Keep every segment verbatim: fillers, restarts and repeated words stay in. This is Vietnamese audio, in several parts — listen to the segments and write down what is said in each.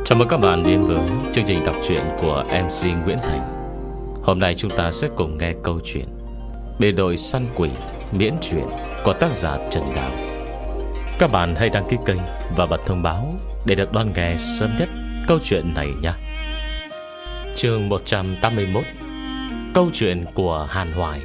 Chào mừng các bạn đến với chương trình đọc truyện của em xê Nguyễn Thành. Hôm nay chúng ta sẽ cùng nghe câu chuyện Bề đội săn quỷ miễn truyện của tác giả Trần Đào. Các bạn hãy đăng ký kênh và bật thông báo để được đón nghe sớm nhất câu chuyện này nhé. Chương một trăm tám mươi mốt. Câu chuyện của Hàn Hoài.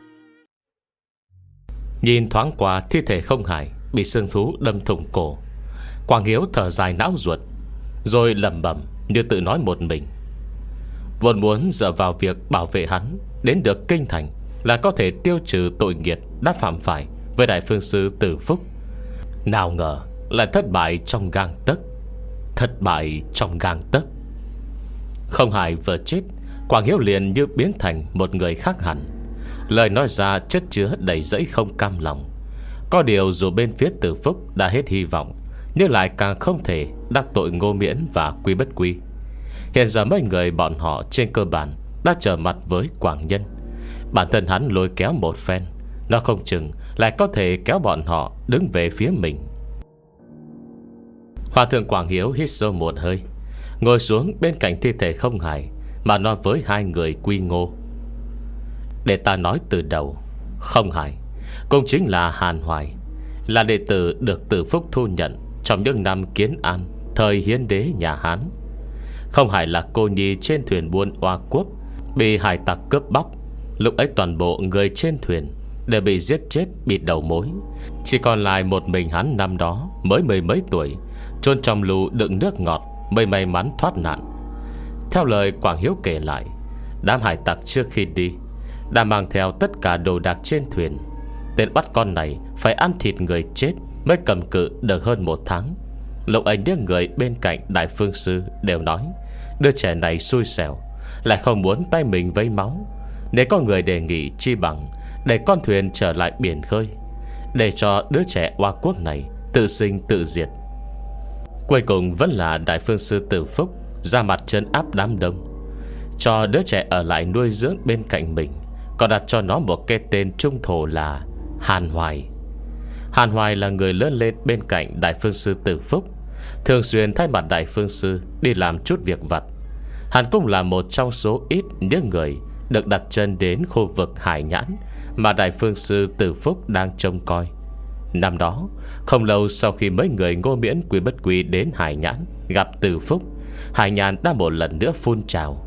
Nhìn thoáng qua thi thể không hài bị xương thú đâm thủng cổ, Quảng Hiếu thở dài não ruột, rồi lẩm bẩm như tự nói một mình. Vốn muốn dựa vào việc bảo vệ hắn đến được kinh thành là có thể tiêu trừ tội nghiệt đã phạm phải với đại phương sư Từ Phúc, nào ngờ lại thất bại trong gang tấc. Thất bại trong gang tấc. Không hài vừa chết, Quảng Hiếu liền như biến thành một người khác hẳn. Lời nói ra chất chứa đầy dẫy không cam lòng. Có điều dù bên phía Từ Phúc đã hết hy vọng, nhưng lại càng không thể đắc tội Ngô Miễn và Quy Bất Quy. Hiện giờ mấy người bọn họ trên cơ bản đã trở mặt với Quảng Nhân. Bản thân hắn lôi kéo một phen, nó không chừng lại có thể kéo bọn họ đứng về phía mình. Hòa thượng Quảng Hiếu hít sâu một hơi, ngồi xuống bên cạnh thi thể không hài mà nói với hai người Quy Ngô. Để ta nói từ đầu, không hài cũng chính là Hàn Hoài, là đệ tử được Từ Phúc thu nhận trong những năm Kiến An thời Hiến Đế nhà Hán. Không hài là cô nhi trên thuyền buôn oa quốc, bị hải tặc cướp bóc. Lúc ấy toàn bộ người trên thuyền đều bị giết chết bịt đầu mối, chỉ còn lại một mình hắn năm đó mới mười mấy tuổi, chôn trong lù đựng nước ngọt mới may mắn thoát nạn. Theo lời Quảng Hiếu kể lại, đám hải tặc trước khi đi đã mang theo tất cả đồ đạc trên thuyền. Tên bắt con này phải ăn thịt người chết mới cầm cự được hơn một tháng. Lúc ấy những người bên cạnh đại phương sư đều nói đứa trẻ này xui xẻo, lại không muốn tay mình vấy máu, nên có người đề nghị chi bằng để con thuyền trở lại biển khơi, để cho đứa trẻ oa quốc này tự sinh tự diệt. Cuối cùng vẫn là đại phương sư Từ Phúc ra mặt trấn áp đám đông, cho đứa trẻ ở lại nuôi dưỡng bên cạnh mình, còn đặt cho nó một cái tên trung thổ là Hàn Hoài. Hàn Hoài là người lớn lên bên cạnh đại phương sư Từ Phúc, thường xuyên thay mặt đại phương sư đi làm chút việc vặt. Hắn cũng là một trong số ít những người được đặt chân đến khu vực Hải Nhãn mà đại phương sư Từ Phúc đang trông coi. Năm đó, không lâu sau khi mấy người Ngô Miễn Quy Bất Quy đến Hải Nhãn gặp Từ Phúc, Hải Nhãn đã một lần nữa phun trào.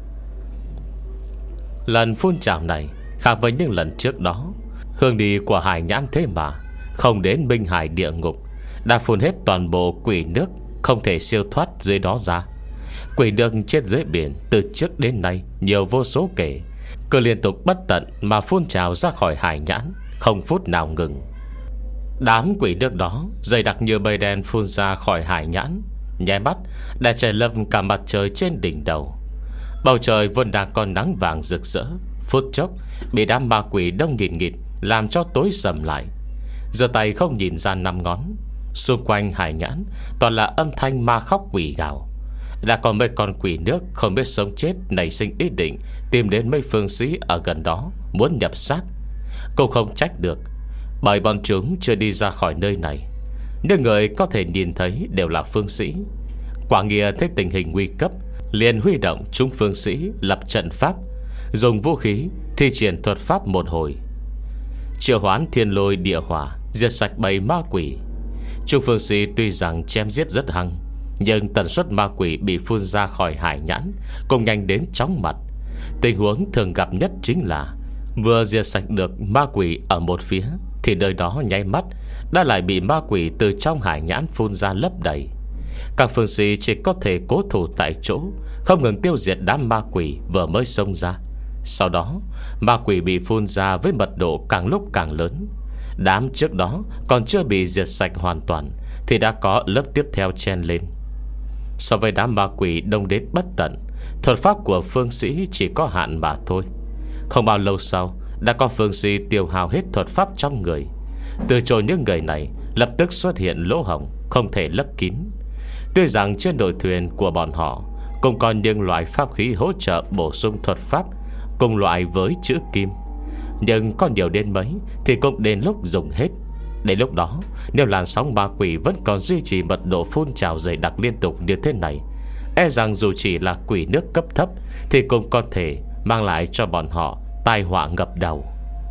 Lần phun trào này khác với những lần trước đó. Hương đi của Hải Nhãn thế mà không đến Minh Hải địa ngục, đã phun hết toàn bộ quỷ nước không thể siêu thoát dưới đó ra. Quỷ nước chết dưới biển từ trước đến nay nhiều vô số kể, cứ liên tục bất tận mà phun trào ra khỏi Hải Nhãn, không phút nào ngừng. Đám quỷ nước đó dày đặc như mây đen phun ra khỏi Hải Nhãn, nháy mắt đã che lấp cả mặt trời trên đỉnh đầu. Bầu trời vốn đang còn nắng vàng rực rỡ, phút chốc bị đám ma quỷ đông nghịt nghịt làm cho tối sầm lại. Giơ tay không nhìn ra năm ngón. Xung quanh Hải Nhãn toàn là âm thanh ma khóc quỷ gào. Đã còn mấy con quỷ nước không biết sống chết nảy sinh ý định tìm đến mấy phương sĩ ở gần đó muốn nhập xác. Cũng không trách được, bởi bọn chúng chưa đi ra khỏi nơi này. Những người có thể nhìn thấy đều là phương sĩ. Quảng Nghĩa thấy tình hình nguy cấp, liền huy động chúng phương sĩ lập trận pháp, dùng vũ khí thi triển thuật pháp một hồi, triệu hoán thiên lôi địa hỏa, diệt sạch bầy ma quỷ. Trung phương sĩ tuy rằng chém giết rất hăng, nhưng tần suất ma quỷ bị phun ra khỏi Hải Nhãn cũng nhanh đến chóng mặt. Tình huống thường gặp nhất chính là vừa diệt sạch được ma quỷ ở một phía, thì nơi đó nháy mắt đã lại bị ma quỷ từ trong Hải Nhãn phun ra lấp đầy. Các phương sĩ chỉ có thể cố thủ tại chỗ, không ngừng tiêu diệt đám ma quỷ vừa mới xông ra. Sau đó ma quỷ bị phun ra với mật độ càng lúc càng lớn. Đám trước đó còn chưa bị diệt sạch hoàn toàn thì đã có lớp tiếp theo chen lên. So với đám ma quỷ đông đến bất tận, thuật pháp của phương sĩ chỉ có hạn mà thôi. Không bao lâu sau, đã có phương sĩ tiêu hao hết thuật pháp trong người. Từ chỗ những người này lập tức xuất hiện lỗ hổng không thể lấp kín. Tuy rằng trên đội thuyền của bọn họ cũng còn những loại pháp khí hỗ trợ bổ sung thuật pháp cùng loại với chữ kim, nhưng có nhiều đến mấy thì cũng đến lúc dùng hết. Đến lúc đó, nếu làn sóng ma quỷ vẫn còn duy trì mật độ phun trào dày đặc liên tục như thế này, E rằng dù chỉ là quỷ nước cấp thấp thì cũng có thể mang lại cho bọn họ tai họa ngập đầu.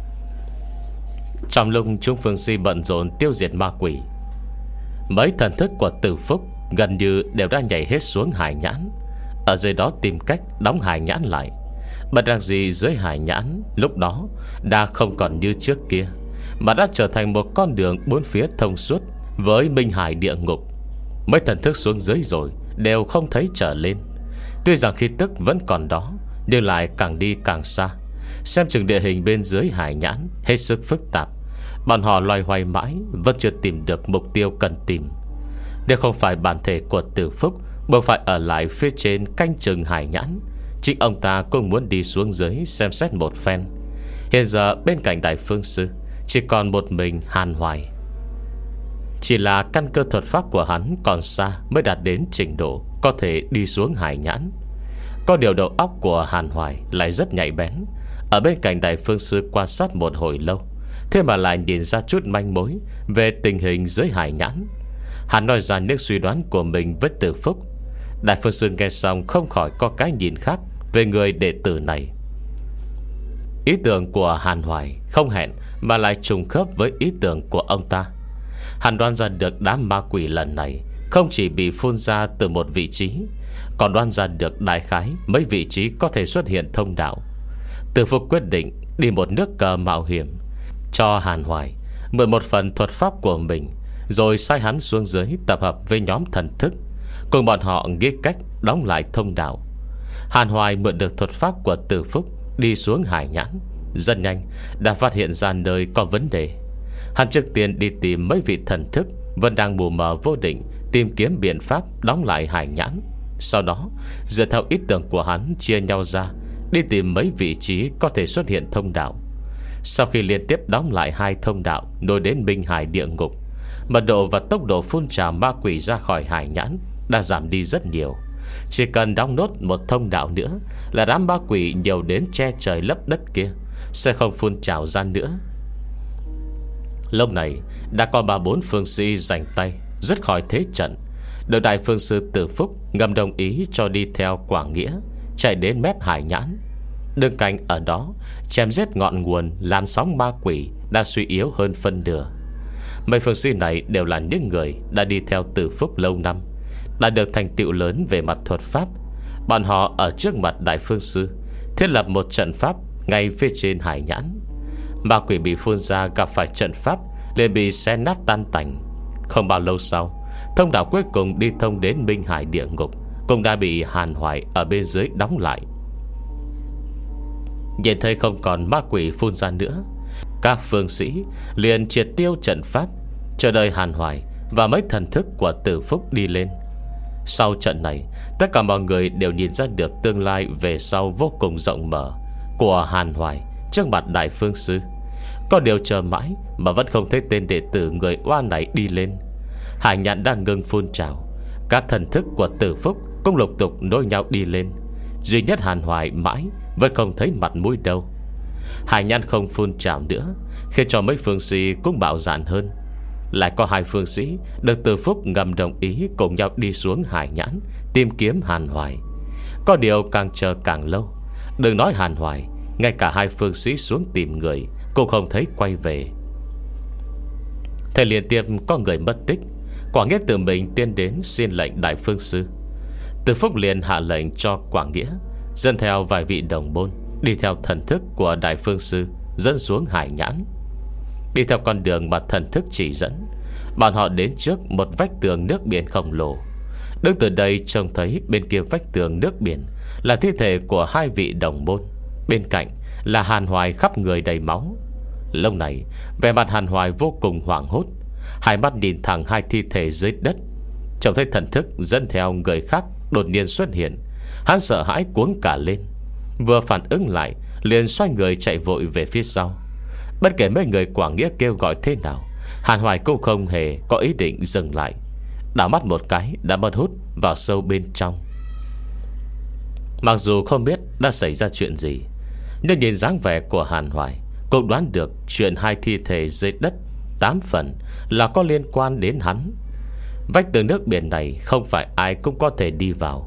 Trong lúc chúng phương si bận rộn tiêu diệt ma quỷ, mấy thần thức của Từ Phúc gần như đều đã nhảy hết xuống hải nhãn, ở dưới đó tìm cách đóng hải nhãn lại. Bất đắc dĩ dưới hải nhãn lúc đó đã không còn như trước kia, mà đã trở thành một con đường bốn phía thông suốt với minh hải địa ngục. Mấy thần thức xuống dưới rồi đều không thấy trở lên. Tuy rằng khí tức vẫn còn đó, nhưng lại càng đi càng xa. Xem chừng địa hình bên dưới hải nhãn hết sức phức tạp. Bọn họ loay hoay mãi vẫn chưa tìm được mục tiêu cần tìm. Nếu không phải bản thể của Từ Phúc buộc phải ở lại phía trên canh chừng hải nhãn, chính ông ta cũng muốn đi xuống dưới xem xét một phen. Hiện giờ bên cạnh Đại Phương Sư chỉ còn một mình Hàn Hoài. Chỉ là căn cơ thuật pháp của hắn còn xa mới đạt đến trình độ có thể đi xuống hải nhãn. Có điều đầu óc của Hàn Hoài lại rất nhạy bén. Ở bên cạnh Đại Phương Sư quan sát một hồi lâu, thế mà lại nhìn ra chút manh mối về tình hình dưới hải nhãn. Hắn nói ra những suy đoán của mình với Từ Phúc. Đại Phương Sư nghe xong không khỏi có cái nhìn khác về người đệ tử này. Ý tưởng của Hàn Hoài không hẹn mà lại trùng khớp với ý tưởng của ông ta. Hắn đoán ra được đám ma quỷ lần này không chỉ bị phun ra từ một vị trí, còn đoán ra được đại khái mấy vị trí có thể xuất hiện thông đạo. Từ Phúc quyết định đi một nước cờ mạo hiểm, cho Hàn Hoài mượn một phần thuật pháp của mình, rồi sai hắn xuống dưới tập hợp với nhóm thần thức, cùng bọn họ nghĩ cách đóng lại thông đạo. Hàn Hoài mượn được thuật pháp của Từ Phúc đi xuống hải nhãn, rất nhanh đã phát hiện ra nơi có vấn đề. Hắn trước tiên đi tìm mấy vị thần thức vẫn đang mù mờ vô định, tìm kiếm biện pháp đóng lại hải nhãn. Sau đó dựa theo ý tưởng của hắn chia nhau ra, đi tìm mấy vị trí có thể xuất hiện thông đạo. Sau khi liên tiếp đóng lại hai thông đạo nối đến Minh Hải địa ngục, mật độ và tốc độ phun trào ma quỷ ra khỏi hải nhãn đã giảm đi rất nhiều. Chỉ cần đóng nốt một thông đạo nữa là đám ma quỷ nhiều đến che trời lấp đất kia sẽ không phun trào ra nữa. Lúc này đã có ba bốn phương sĩ giành tay dứt khỏi thế trận, được Đại Phương Sư Từ Phúc ngầm đồng ý cho đi theo Quảng Nghĩa, chạy đến mép hải nhãn. Đường cạnh ở đó chém giết ngọn nguồn làn sóng ma quỷ đã suy yếu hơn phân nửa. Mấy phương sĩ này đều là những người đã đi theo Từ Phúc lâu năm, đã được thành tựu lớn về mặt thuật pháp. Bọn họ ở trước mặt Đại Phương Sư thiết lập một trận pháp ngay phía trên hải nhãn. Ma quỷ bị phun ra gặp phải trận pháp liền bị xé nát tan tành. Không bao lâu sau, thông đạo cuối cùng đi thông đến Minh Hải địa ngục cũng đã bị Hàn Hoài ở bên dưới đóng lại. Nhìn thấy không còn ma quỷ phun ra nữa, các phương sĩ liền triệt tiêu trận pháp, chờ đợi Hàn Hoài và mấy thần thức của Từ Phúc đi lên. Sau trận này, tất cả mọi người đều nhìn ra được tương lai về sau vô cùng rộng mở của Hàn Hoài trước mặt Đại Phương Sư. Có điều chờ mãi mà vẫn không thấy tên đệ tử người oa này đi lên. Hải nhãn đang ngưng phun trào, các thần thức của Từ Phúc cũng lục tục nối nhau đi lên. Duy nhất Hàn Hoài mãi vẫn không thấy mặt mũi đâu. Hải nhãn không phun trào nữa, khiến cho mấy phương sĩ cũng bạo dạn hơn. Lại có hai phương sĩ được Từ Phúc ngầm đồng ý cùng nhau đi xuống hải nhãn tìm kiếm Hàn Hoài. Có điều càng chờ càng lâu. Đừng nói Hàn Hoài, ngay cả hai phương sĩ xuống tìm người cũng không thấy quay về. Thầy liên tiếp có người mất tích. Quảng Nghĩa tự mình tiến đến xin lệnh Đại Phương Sư. Từ Phúc liền hạ lệnh cho Quảng Nghĩa dẫn theo vài vị đồng môn đi theo thần thức của Đại Phương Sư dẫn xuống hải nhãn. Đi theo con đường mà thần thức chỉ dẫn, bọn họ đến trước một vách tường nước biển khổng lồ. Đứng từ đây trông thấy bên kia vách tường nước biển là thi thể của hai vị đồng môn, bên cạnh là Hàn Hoài khắp người đầy máu. Lúc này vẻ mặt Hàn Hoài vô cùng hoảng hốt, hai mắt nhìn thẳng hai thi thể dưới đất. Trông thấy thần thức dẫn theo người khác đột nhiên xuất hiện, hắn sợ hãi cuống cả lên. Vừa phản ứng lại liền xoay người chạy vội về phía sau. Bất kể mấy người Quảng Nghĩa kêu gọi thế nào, Hàn Hoài cũng không hề có ý định dừng lại. Đảo mắt một cái đã mất hút vào sâu bên trong. Mặc dù không biết đã xảy ra chuyện gì, nhưng nhìn dáng vẻ của Hàn Hoài cũng đoán được chuyện hai thi thể dưới đất tám phần là có liên quan đến hắn. Vách tường nước biển này không phải ai cũng có thể đi vào.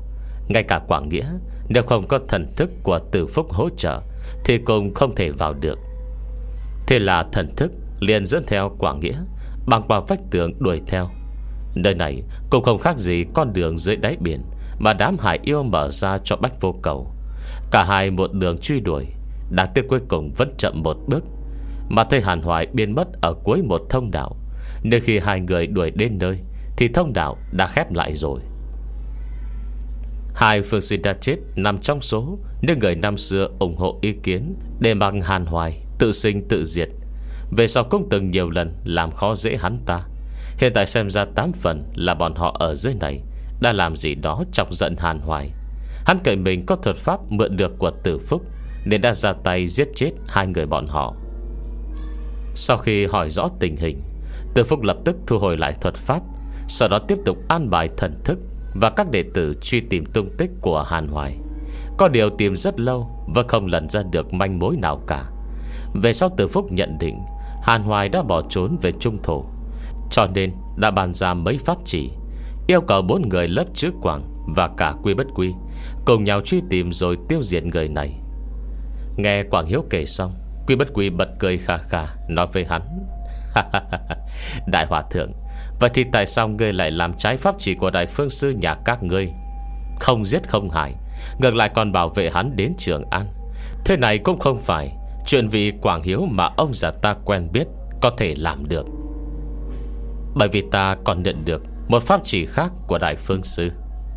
Ngay cả Quảng Nghĩa, nếu không có thần thức của Từ Phúc hỗ trợ thì cũng không thể vào được. Thế là thần thức liền dẫn theo Quảng Nghĩa băng qua vách tường đuổi theo. Nơi này cũng không khác gì con đường dưới đáy biển mà đám hải yêu mở ra cho Bách Vô Cầu. Cả hai một đường truy đuổi, đáng tiếc cuối cùng vẫn chậm một bước, mà thấy Hàn Hoài biến mất ở cuối một thông đạo. Nên khi hai người đuổi đến nơi thì thông đạo đã khép lại rồi. Hai phương sĩ đã chết nằm trong số những người năm xưa ủng hộ ý kiến để bằng Hàn Hoài tự sinh tự diệt. Về sau cũng từng nhiều lần làm khó dễ hắn ta. Hiện tại xem ra tám phần là bọn họ ở dưới này đã làm gì đó chọc giận Hàn Hoài. Hắn cậy mình có thuật pháp mượn được của Từ Phúc nên đã ra tay giết chết hai người bọn họ. Sau khi hỏi rõ tình hình, Từ Phúc lập tức thu hồi lại thuật pháp, sau đó tiếp tục an bài thần thức và các đệ tử truy tìm tung tích của Hàn Hoài. Có điều tìm rất lâu vẫn không lần ra được manh mối nào cả. Về sau Từ Phúc nhận định Hàn Hoài đã bỏ trốn về Trung Thổ, cho nên đã bàn ra mấy pháp chỉ, yêu cầu bốn người lớp chữ Quảng và cả Quy Bất Quy cùng nhau truy tìm rồi tiêu diệt người này. Nghe Quảng Hiếu kể xong, Quy Bất Quy bật cười khà khà, nói với hắn: Đại Hòa Thượng, vậy thì tại sao ngươi lại làm trái pháp chỉ của Đại Phương Sư nhà các ngươi? Không giết không hại, ngược lại còn bảo vệ hắn đến Trường An. Thế này cũng không phải chuyện vì Quảng Hiếu mà ông già ta quen biết có thể làm được. Bởi vì ta còn nhận được một pháp chỉ khác của Đại Phương Sư.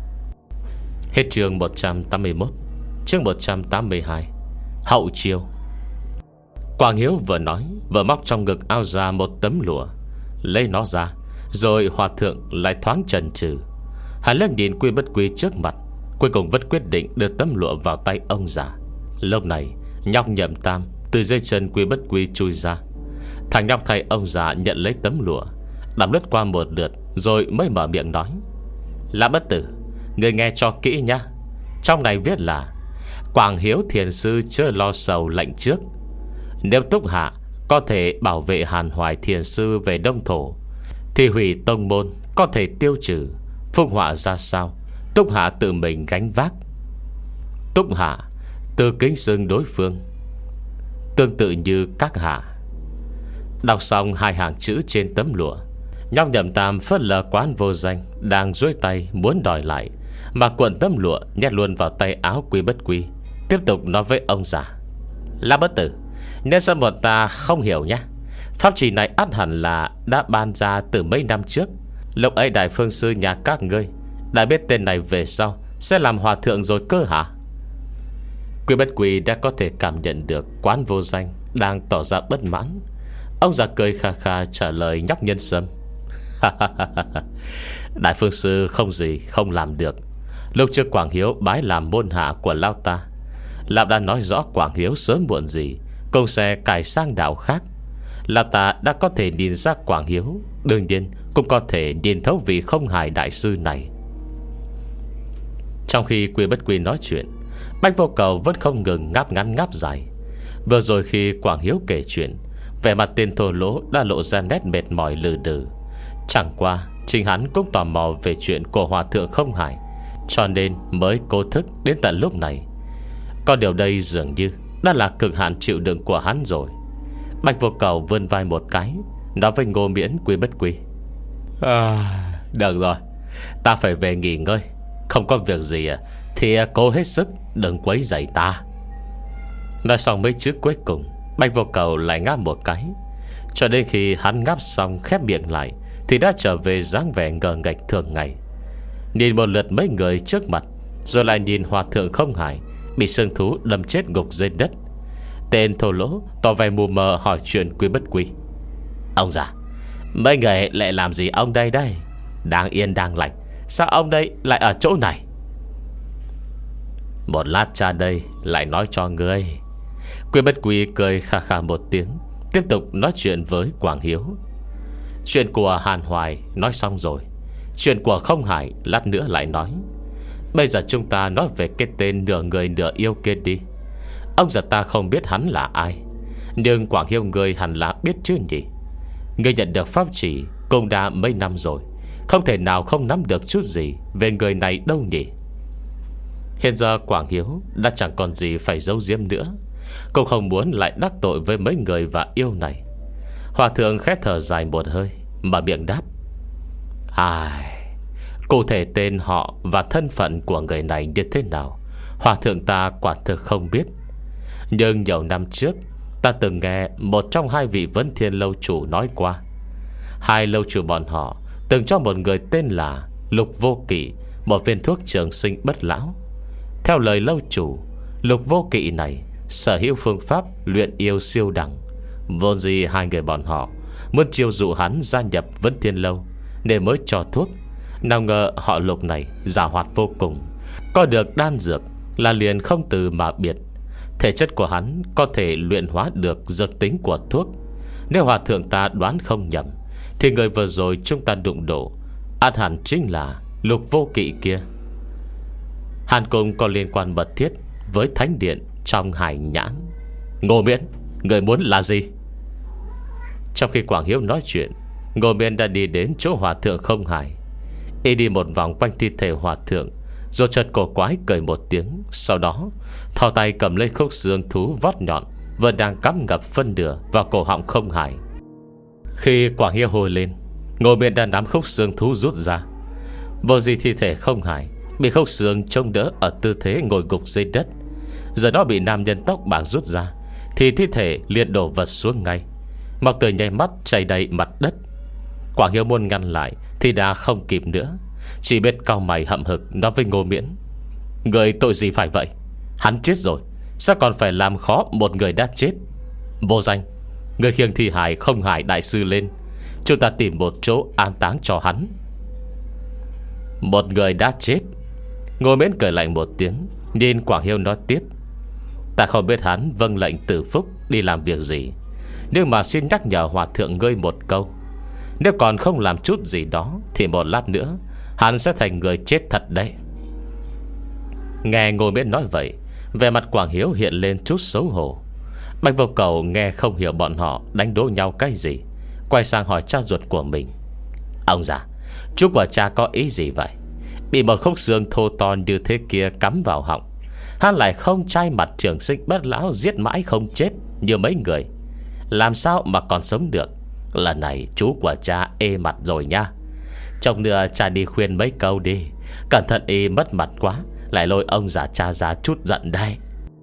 Hết chương một trăm tám mươi mốt. Chương một trăm tám mươi hai. Hậu chiêu. Quảng Hiếu vừa nói vừa móc trong ngực ao ra một tấm lụa, lấy nó ra, rồi Hòa Thượng lại thoáng chần chừ. Hắn lên nhìn Quy Bất Quy trước mặt, cuối cùng vẫn quyết định đưa tấm lụa vào tay ông già. Lúc này nhóc Nhậm Tam từ dây chân Quy Bất Quy chui ra. Thằng nhóc thay ông già nhận lấy tấm lụa, đọc lướt qua một lượt rồi mới mở miệng nói: Lã Bất Tử, người nghe cho kỹ nhá. Trong này viết là: Quảng Hiếu thiền sư chưa lo sầu lệnh trước. Nếu Túc Hạ có thể bảo vệ Hàn Hoài thiền sư về Đông Thổ thì hủy tông môn có thể tiêu trừ. Phúc họa ra sao, Túc Hạ tự mình gánh vác. Túc Hạ từ kính xưng đối phương, tương tự như các hạ. Đọc xong hai hàng chữ trên tấm lụa, nhóc Nhậm Tam phớt lờ Quán Vô Danh đang duỗi tay muốn đòi lại, mà cuộn tấm lụa nhét luôn vào tay áo Quy Bất Quy, tiếp tục nói với ông già: Lã Bất Tử, nên sao một ta không hiểu nhá. Pháp chỉ này ắt hẳn là đã ban ra từ mấy năm trước. Lúc ấy Đại Phương Sư nhà các ngươi đã biết tên này về sau sẽ làm hòa thượng rồi cơ hả? Quy Bất Quy đã có thể cảm nhận được Quán Vô Danh đang tỏ ra bất mãn. Ông già cười kha kha trả lời nhóc Nhân Sâm: Đại Phương Sư không gì không làm được. Lúc trước Quảng Hiếu bái làm môn hạ của Lao ta, Lão đã nói rõ Quảng Hiếu sớm muộn gì cũng sẽ cải sang đạo khác. Lão ta đã có thể nhìn ra Quảng Hiếu, đương nhiên cũng có thể nhìn thấu vị không hài đại sư này. Trong khi Quy Bất Quy nói chuyện, Bách Vô Cầu vẫn không ngừng ngáp ngắn ngáp dài. Vừa rồi khi Quảng Hiếu kể chuyện, vẻ mặt tên thô lỗ đã lộ ra nét mệt mỏi lừ đừ. Chẳng qua chính hắn cũng tò mò về chuyện của Hòa Thượng không hài, cho nên mới cố thức đến tận lúc này. Có điều đây dường như đã là cực hạn chịu đựng của hắn rồi. Bạch Vô Cầu vươn vai một cái, nói với Ngô Miễn Quy Bất Quy: à, được rồi, ta phải về nghỉ ngơi. Không có việc gì thì cố hết sức đừng quấy rầy ta. Nói xong mấy chữ cuối cùng, Bạch Vô Cầu lại ngáp một cái. Cho đến khi hắn ngáp xong khép miệng lại thì đã trở về dáng vẻ ngờ nghệch thường ngày. Nhìn một lượt mấy người trước mặt, rồi lại nhìn Hòa Thượng không hài bị sương thú đâm chết gục dưới đất. Tên thô lỗ tỏ vẻ mù mờ hỏi chuyện Quy Bất Quy: Ông già, mấy người lại làm gì ông đây đây? Đang yên đang lành, sao ông đây lại ở chỗ này? Một lát cha đây lại nói cho ngươi. Quy Bất Quy cười khà khà một tiếng, tiếp tục nói chuyện với Quảng Hiếu. Chuyện của Hàn Hoài nói xong rồi, chuyện của Không Hải lát nữa lại nói. Bây giờ chúng ta nói về cái tên nửa người nửa yêu kia đi. Ông già ta không biết hắn là ai, nhưng Quảng Hiếu ngươi hẳn là biết chứ nhỉ? Ngươi nhận được pháp chỉ cũng đã mấy năm rồi, không thể nào không nắm được chút gì về người này đâu nhỉ? Hiện giờ Quảng Hiếu đã chẳng còn gì phải giấu giếm nữa, cũng không muốn lại đắc tội với mấy người và yêu này. Hòa thượng khẽ thở dài một hơi, mà miệng đáp: Ai, cụ thể tên họ và thân phận của người này như thế nào, Hòa thượng ta quả thực không biết. Nhưng nhiều năm trước, ta từng nghe một trong hai vị Vấn Thiên lâu chủ nói qua. Hai lâu chủ bọn họ từng cho một người tên là Lục Vô Kỵ một viên thuốc trường sinh bất lão. Theo lời lâu chủ, Lục Vô Kỵ này sở hữu phương pháp luyện yêu siêu đẳng. Vô gì hai người bọn họ muốn chiêu dụ hắn gia nhập Vấn Thiên lâu nên mới cho thuốc. Nào ngờ họ Lục này giàu hoạt vô cùng, có được đan dược là liền không từ mà biệt. Thể chất của hắn có thể luyện hóa được dược tính của thuốc. Nếu hòa thượng ta đoán không nhầm thì người vừa rồi chúng ta đụng độ ắt hẳn chính là Lục Vô Kỵ kia. Hàn Cung có liên quan mật thiết với thánh điện trong Hải Nhãn. Ngô Miễn, người muốn là gì? Trong khi Quảng Hiếu nói chuyện, Ngô Miễn đã đi đến chỗ hòa thượng Không Hải. Y đi một vòng quanh thi thể hòa thượng, rồi chợt cổ quái cười một tiếng. Sau đó thò tay cầm lấy khúc xương thú vót nhọn vẫn đang cắm ngập phân nửa vào cổ họng Không Hải. Khi Quảng Hiếu hồi lên, Ngô Miễn đã nắm khúc xương thú rút ra. Vô gì thi thể Không Hải bị khúc xương chống đỡ ở tư thế ngồi gục dưới đất. Giờ nó bị nam nhân tóc bạc rút ra thì thi thể liền đổ vật xuống ngay, máu tươi nháy mắt chảy đầy mặt đất. Quảng Hiếu muốn ngăn lại thì đã không kịp nữa, chỉ biết cau mày hậm hực nói với Ngô Miễn: Người tội gì phải vậy? Hắn chết rồi, sao còn phải làm khó một người đã chết? Vô danh, người khiêng thi hài Không Hải đại sư lên, chúng ta tìm một chỗ an táng cho hắn. Một người đã chết? Ngô Miễn cười lạnh một tiếng, nhìn Quảng Hiếu nói tiếp: Ta không biết hắn vâng lệnh Tử Phúc đi làm việc gì, nhưng mà xin nhắc nhở hòa thượng ngươi một câu. Nếu còn không làm chút gì đó thì một lát nữa hắn sẽ thành người chết thật đấy. Nghe Ngô Miễn nói vậy, vẻ mặt Quảng Hiếu hiện lên chút xấu hổ. Bạch Vô Cầu nghe không hiểu bọn họ đánh đố nhau cái gì, quay sang hỏi cha ruột của mình: Ông già, chú của cha có ý gì vậy? Bị một khúc xương thô to như thế kia cắm vào họng, hắn lại không trai mặt trường sinh bất lão giết mãi không chết như mấy người, làm sao mà còn sống được? Lần này chú của cha ê mặt rồi nha. Chồng nữa cha đi khuyên mấy câu đi, cẩn thận y mất mặt quá, lại lôi ông già cha ra chút giận đây.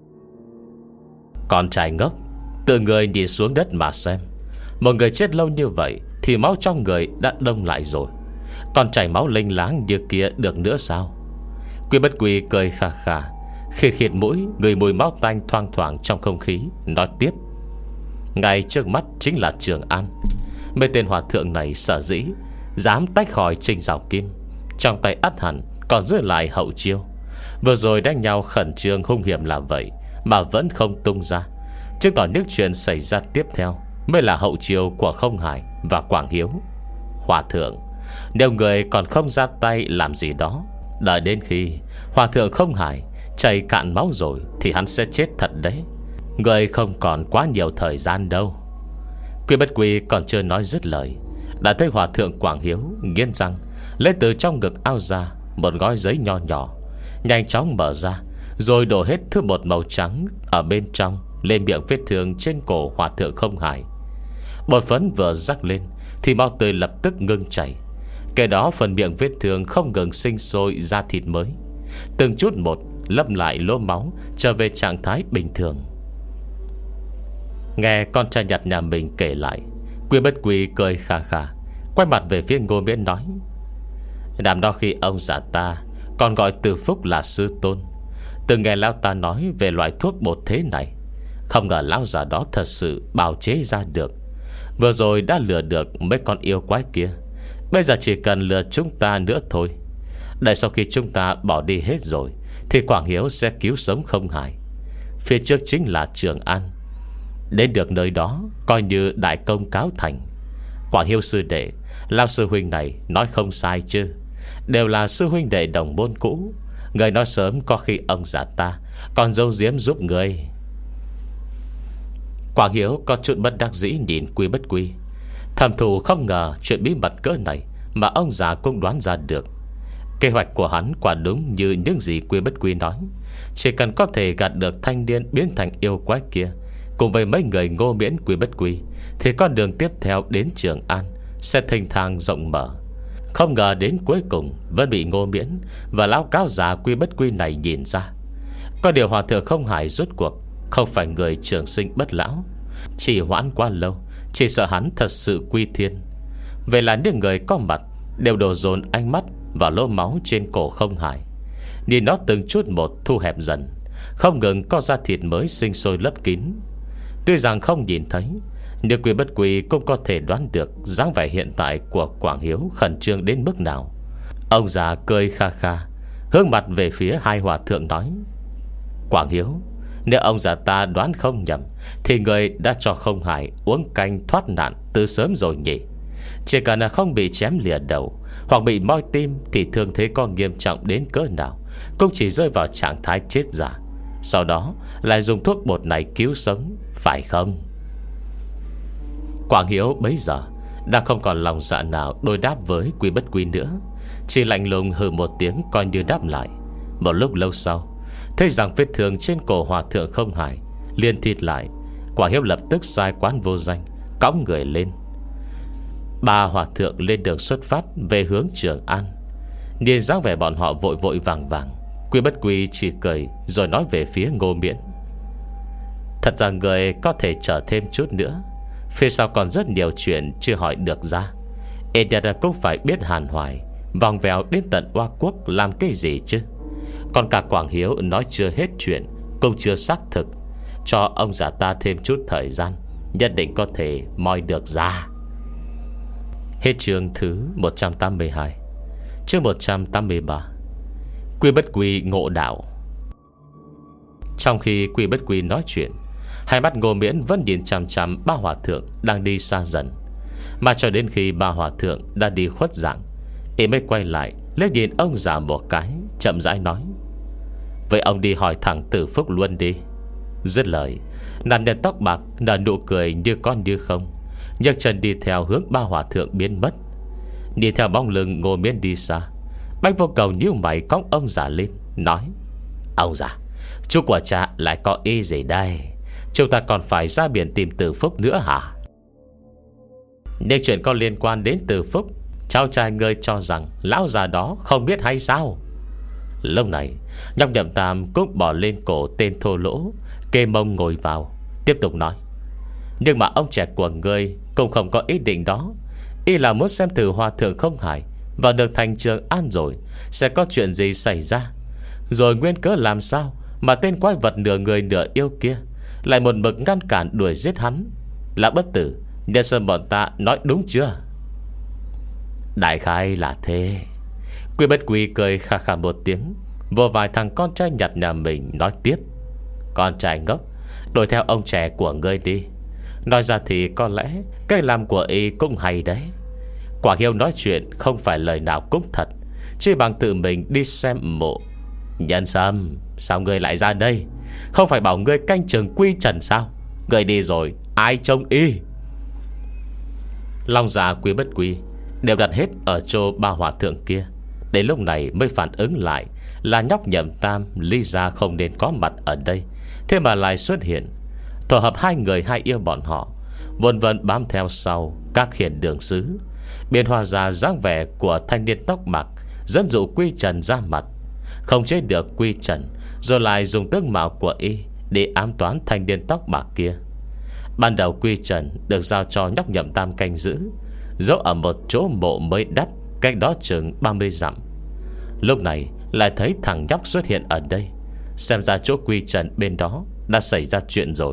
Con trai ngốc, tự người nhìn xuống đất mà xem. Một người chết lâu như vậy thì máu trong người đã đông lại rồi, còn chảy máu lênh láng như kia được nữa sao? Quy Bất Quy cười khà khà, khịt khịt mũi, người mùi máu tanh thoang thoảng trong không khí, nói tiếp: Ngay trước mắt chính là Trường An. Mấy tên hòa thượng này sở dĩ dám tách khỏi Trình Giảo Kim, trong tay ắt hẳn còn giữ lại hậu chiêu. Vừa rồi đánh nhau khẩn trương hung hiểm là vậy mà vẫn không tung ra, chứng tỏ những chuyện xảy ra tiếp theo mới là hậu chiêu của Không Hải và Quảng Hiếu. Hòa thượng, nếu người còn không ra tay làm gì đó, đợi đến khi hòa thượng Không Hải chảy cạn máu rồi thì hắn sẽ chết thật đấy. Người không còn quá nhiều thời gian đâu. Quy Bất Quy còn chưa nói dứt lời, đã thấy hòa thượng Quảng Hiếu nghiến răng lấy từ trong ngực ao ra một gói giấy nho nhỏ, nhanh chóng mở ra, rồi đổ hết thứ bột màu trắng ở bên trong lên miệng vết thương trên cổ hòa thượng Không Hải. Bột phấn vừa rắc lên thì máu tươi lập tức ngưng chảy. Kể đó phần miệng vết thương không ngừng sinh sôi ra thịt mới, từng chút một lấp lại lỗ máu, trở về trạng thái bình thường. Nghe con trai nhặt nhà mình kể lại, Quy Bất Quy cười khà khà, quay mặt về phía Ngô Miễn nói: Đàm đó khi ông già ta còn gọi Từ Phúc là sư tôn, từng nghe lão ta nói về loại thuốc bột thế này. Không ngờ lão già đó thật sự bào chế ra được. Vừa rồi đã lừa được mấy con yêu quái kia, bây giờ chỉ cần lừa chúng ta nữa thôi. Đợi sau khi chúng ta bỏ đi hết rồi thì Quảng Hiếu sẽ cứu sống Không Hải. Phía trước chính là Trường An. Đến được nơi đó coi như đại công cáo thành. Quảng Hiếu sư đệ, lão sư huynh này nói không sai chứ, đều là sư huynh đệ đồng môn cũ. Người nói sớm có khi ông già ta còn giấu giếm giúp người. Quảng Hiếu có chút bất đắc dĩ nhìn Quy Bất Quy. Thẩm thù không ngờ chuyện bí mật cỡ này mà ông già cũng đoán ra được. Kế hoạch của hắn quả đúng như những gì Quy Bất Quy nói. Chỉ cần có thể gạt được thanh niên biến thành yêu quái kia cùng với mấy người Ngô Miễn Quy Bất Quy, thì con đường tiếp theo đến Trường An sẽ thênh thang rộng mở. Không ngờ đến cuối cùng vẫn bị Ngô Miễn và lão cáo già Quy Bất Quy này nhìn ra. Có điều Hòa Thượng Không Hải rốt cuộc không phải người trường sinh bất lão. Chỉ hoãn quá lâu, chỉ sợ hắn thật sự quy thiên. Vậy là những người có mặt đều đổ dồn ánh mắt vào lỗ máu trên cổ Không Hải, nhìn nó từng chút một thu hẹp dần, không ngừng có da thịt mới sinh sôi lấp kín. Tuy rằng không nhìn thấy, nhưng Quy Bất Quy cũng có thể đoán được dáng vẻ hiện tại của Quảng Hiếu khẩn trương đến mức nào. Ông già cười kha kha, hướng mặt về phía hai hòa thượng nói: Quảng Hiếu, nếu ông già ta đoán không nhầm, thì người đã cho Không Hải uống canh thoát nạn từ sớm rồi nhỉ? Chỉ cần là không bị chém lìa đầu hoặc bị moi tim, thì thương thế có nghiêm trọng đến cỡ nào cũng chỉ rơi vào trạng thái chết giả, sau đó lại dùng thuốc bột này cứu sống, phải không? Quảng Hiếu bấy giờ đã không còn lòng dạ nào đối đáp với Quy Bất Quy nữa, chỉ lạnh lùng hừ một tiếng coi như đáp lại. Một lúc lâu sau, thấy rằng vết thương trên cổ Hòa Thượng Không Hải liền thịt lại, Quảng Hiếu lập tức sai quán vô danh cõng người lên. Ba hòa thượng lên đường xuất phát về hướng Trường An. Nhìn dáng vẻ bọn họ vội vội vàng vàng, Quy Bất Quy chỉ cười rồi nói về phía Ngô Miễn: Thật ra người có thể chờ thêm chút nữa, phía sau còn rất nhiều chuyện chưa hỏi được ra. Edda cũng phải biết hàn hoài vòng vèo đến tận Oa Quốc làm cái gì chứ. Còn cả Quảng Hiếu nói chưa hết chuyện, cũng chưa xác thực. Cho ông già ta thêm chút thời gian, nhất định có thể moi được ra. Hết chương thứ một trăm tám mươi hai. Chương một trăm tám mươi ba, Quy Bất Quy ngộ đạo. Trong khi Quy Bất Quy nói chuyện, hai mắt Ngô Miễn vẫn nhìn chằm chằm ba hòa thượng đang đi xa dần. Mà cho đến khi ba hòa thượng đã đi khuất dạng, y mới quay lại liếc nhìn ông già một cái, chậm rãi nói: Vậy ông đi hỏi thằng Tử Phúc luôn đi. Dứt lời, nạn nhân tóc bạc nở nụ cười như con như không, nhấc chân đi theo hướng ba hòa thượng biến mất. Nhìn theo bóng lưng Ngô Miễn đi xa, Bách Vô Cầu nhíu mày cõng ông già lên, nói: Ông già, chú của cha lại có ý gì đây? Chúng ta còn phải ra biển tìm Tử Phúc nữa hả? Nhưng chuyện có liên quan đến Tử Phúc, cháu trai ngươi cho rằng lão già đó không biết hay sao? Lúc này Nhóc Nhậm Tam cũng bỏ lên cổ tên thô lỗ, kê mông ngồi vào, tiếp tục nói: Nhưng mà ông trẻ của ngươi cũng không có ý định đó. Y là muốn xem thử Hòa Thượng Không Hải vào được thành Trường An rồi sẽ có chuyện gì xảy ra, rồi nguyên cớ làm sao mà tên quái vật nửa người nửa yêu kia lại một mực ngăn cản đuổi giết hắn. Là Bất Tử, nhân sơn bọn ta nói đúng chưa? Đại khái là thế. Quy Bất Quy cười khà khà một tiếng, vô vai thằng con trai nhặt nhà mình nói tiếp: Con trai ngốc, đổi theo ông trẻ của ngươi đi. Nói ra thì có lẽ cái làm của y cũng hay đấy. Quảng Hiếu nói chuyện không phải lời nào cũng thật, chỉ bằng tự mình đi xem mộ. Nhân Sâm, sao ngươi lại ra đây? Không phải bảo ngươi canh chừng Quy Trần sao? Ngươi đi rồi ai trông y? Long già Quy Bất Quy đều đặt hết ở chỗ ba hòa thượng kia. Đến lúc này mới phản ứng lại là Nhóc Nhậm Tam lý ra không nên có mặt ở đây, thế mà lại xuất hiện, tổ hợp hai người hai yêu bọn họ, vân vân bám theo sau các hiền đường sứ, biến hóa ra dáng vẻ của thanh niên tóc bạc, dẫn dụ Quy Trần ra mặt, không chế được Quy Trần, rồi lại dùng tướng mạo của y để ám toán thanh niên tóc bạc kia. Ban đầu Quy Trần được giao cho Nhóc Nhậm Tam canh giữ, giấu ở một chỗ mộ mới đắp cách đó chừng ba mươi dặm. Lúc này lại thấy thằng nhóc xuất hiện ở đây, xem ra chỗ Quy Trần bên đó đã xảy ra chuyện rồi.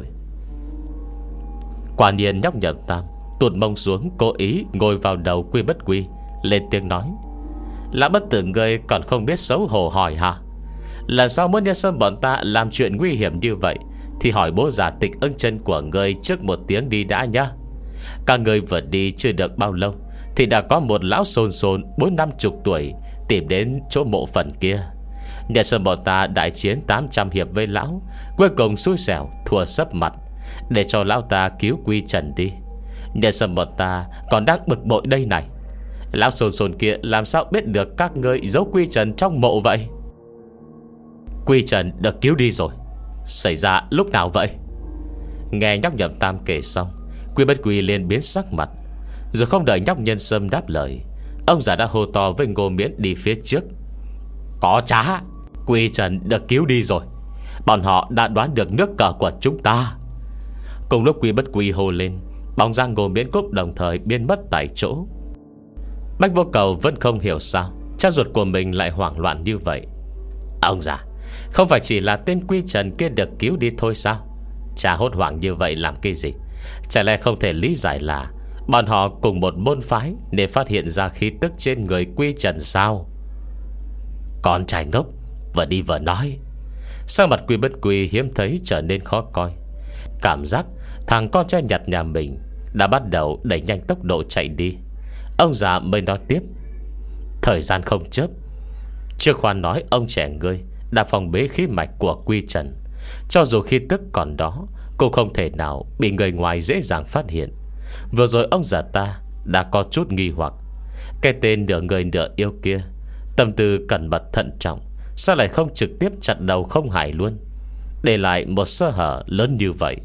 Quả nhiên Nhóc Nhậm Tam tụt mông xuống, cố ý ngồi vào đầu Quy Bất Quy, lên tiếng nói: Là Bất Tử ngươi còn không biết xấu hổ hỏi hả? Là sao muốn nhân sơn bọn ta làm chuyện nguy hiểm như vậy thì hỏi bố già Tịch Ưng Chân của ngươi trước một tiếng đi đã nhá. Các ngươi vừa đi chưa được bao lâu thì đã có một lão sồn sồn bốn năm chục tuổi tìm đến chỗ mộ phần kia. Nhân sơn bọn ta đại chiến tám trăm hiệp với lão, cuối cùng xui xẻo thua sấp mặt, để cho lão ta cứu Quy Trần đi. Nhân sơn bọn ta còn đang bực bội đây này. Lão sồn sồn kia làm sao biết được các ngươi giấu Quy Trần trong mộ vậy? Quy Trần được cứu đi rồi. Xảy ra lúc nào vậy? Nghe nhóc Nhậm Tam kể xong, Quy Bất Quy liền biến sắc mặt. Rồi không đợi nhóc Nhân Sâm đáp lời, ông già đã hô to với Ngô Miễn đi phía trước. Có trá, Quy Trần được cứu đi rồi. Bọn họ đã đoán được nước cờ của chúng ta. Cùng lúc Quy Bất Quy hô lên, bóng dáng Ngô Miễn Cúc đồng thời biến mất tại chỗ. Bách Vô Cầu vẫn không hiểu sao cha ruột của mình lại hoảng loạn như vậy. Ông già, không phải chỉ là tên Quy Trần kia được cứu đi thôi sao? Cha hốt hoảng như vậy làm cái gì? Chả lẽ không thể lý giải là bọn họ cùng một môn phái để phát hiện ra khí tức trên người Quy Trần sao? Con trai ngốc, vừa đi vừa nói. Sao mặt Quy Bất Quy hiếm thấy trở nên khó coi. Cảm giác thằng con trai nhặt nhà mình đã bắt đầu đẩy nhanh tốc độ chạy đi. Ông già mới nói tiếp. Thời gian không chớp. Chưa khoan nói ông trẻ ngươi đã phòng bế khí mạch của Quy Trần. Cho dù khí tức còn đó, cũng không thể nào bị người ngoài dễ dàng phát hiện. Vừa rồi ông già ta đã có chút nghi hoặc. Cái tên nửa người nửa yêu kia, tâm tư cẩn mật thận trọng, sao lại không trực tiếp chặt đầu Không Hải luôn, để lại một sơ hở lớn như vậy?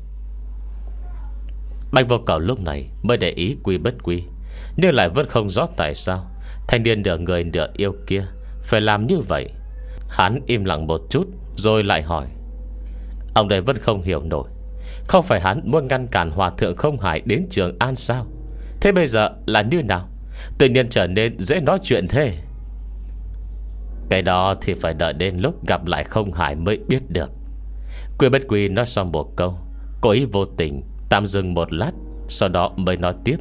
Bạch Vô Cầu lúc này mới để ý Quy Bất Quy, nhưng lại vẫn không rõ tại sao thanh niên nửa người nửa yêu kia phải làm như vậy. Hắn im lặng một chút rồi lại hỏi. Ông đây vẫn không hiểu nổi. Không phải hắn muốn ngăn cản Hòa Thượng Không Hải đến Trường An sao? Thế bây giờ là như nào? Tự nhiên trở nên dễ nói chuyện thế. Cái đó thì phải đợi đến lúc gặp lại Không Hải mới biết được. Quy Bất Quy nói xong một câu, cố ý vô tình tạm dừng một lát, sau đó mới nói tiếp.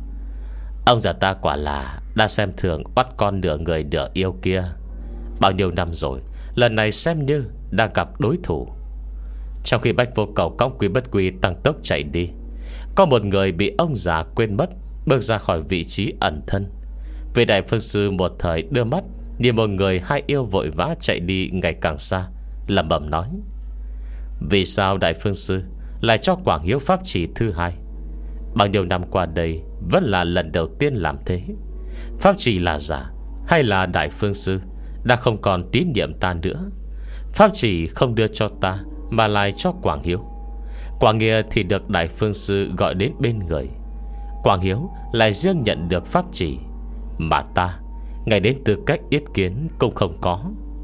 Ông già ta quả là đã xem thường oắt con nửa người nửa yêu kia. Bao nhiêu năm rồi, lần này xem như đang gặp đối thủ. Trong khi Bách Vô Cầu cõng Quy Bất Quy tăng tốc chạy đi, có một người bị ông già quên mất bước ra khỏi vị trí ẩn thân. Vị đại phương sư một thời đưa mắt nhìn một người hai yêu vội vã chạy đi ngày càng xa, lẩm bẩm nói. Vì sao đại phương sư lại cho Quảng Hiếu pháp chỉ thứ hai? Bao nhiêu năm qua đây vẫn là lần đầu tiên làm thế. Pháp chỉ là giả, hay là đại phương sư đã không còn tín nhiệm ta nữa? Pháp chỉ không đưa cho ta mà lại cho Quảng Hiếu. Quảng Nghĩa thì được đại phương sư gọi đến bên người. Quảng Hiếu lại riêng nhận được pháp chỉ, mà ta ngay đến tư cách yết kiến cũng không có.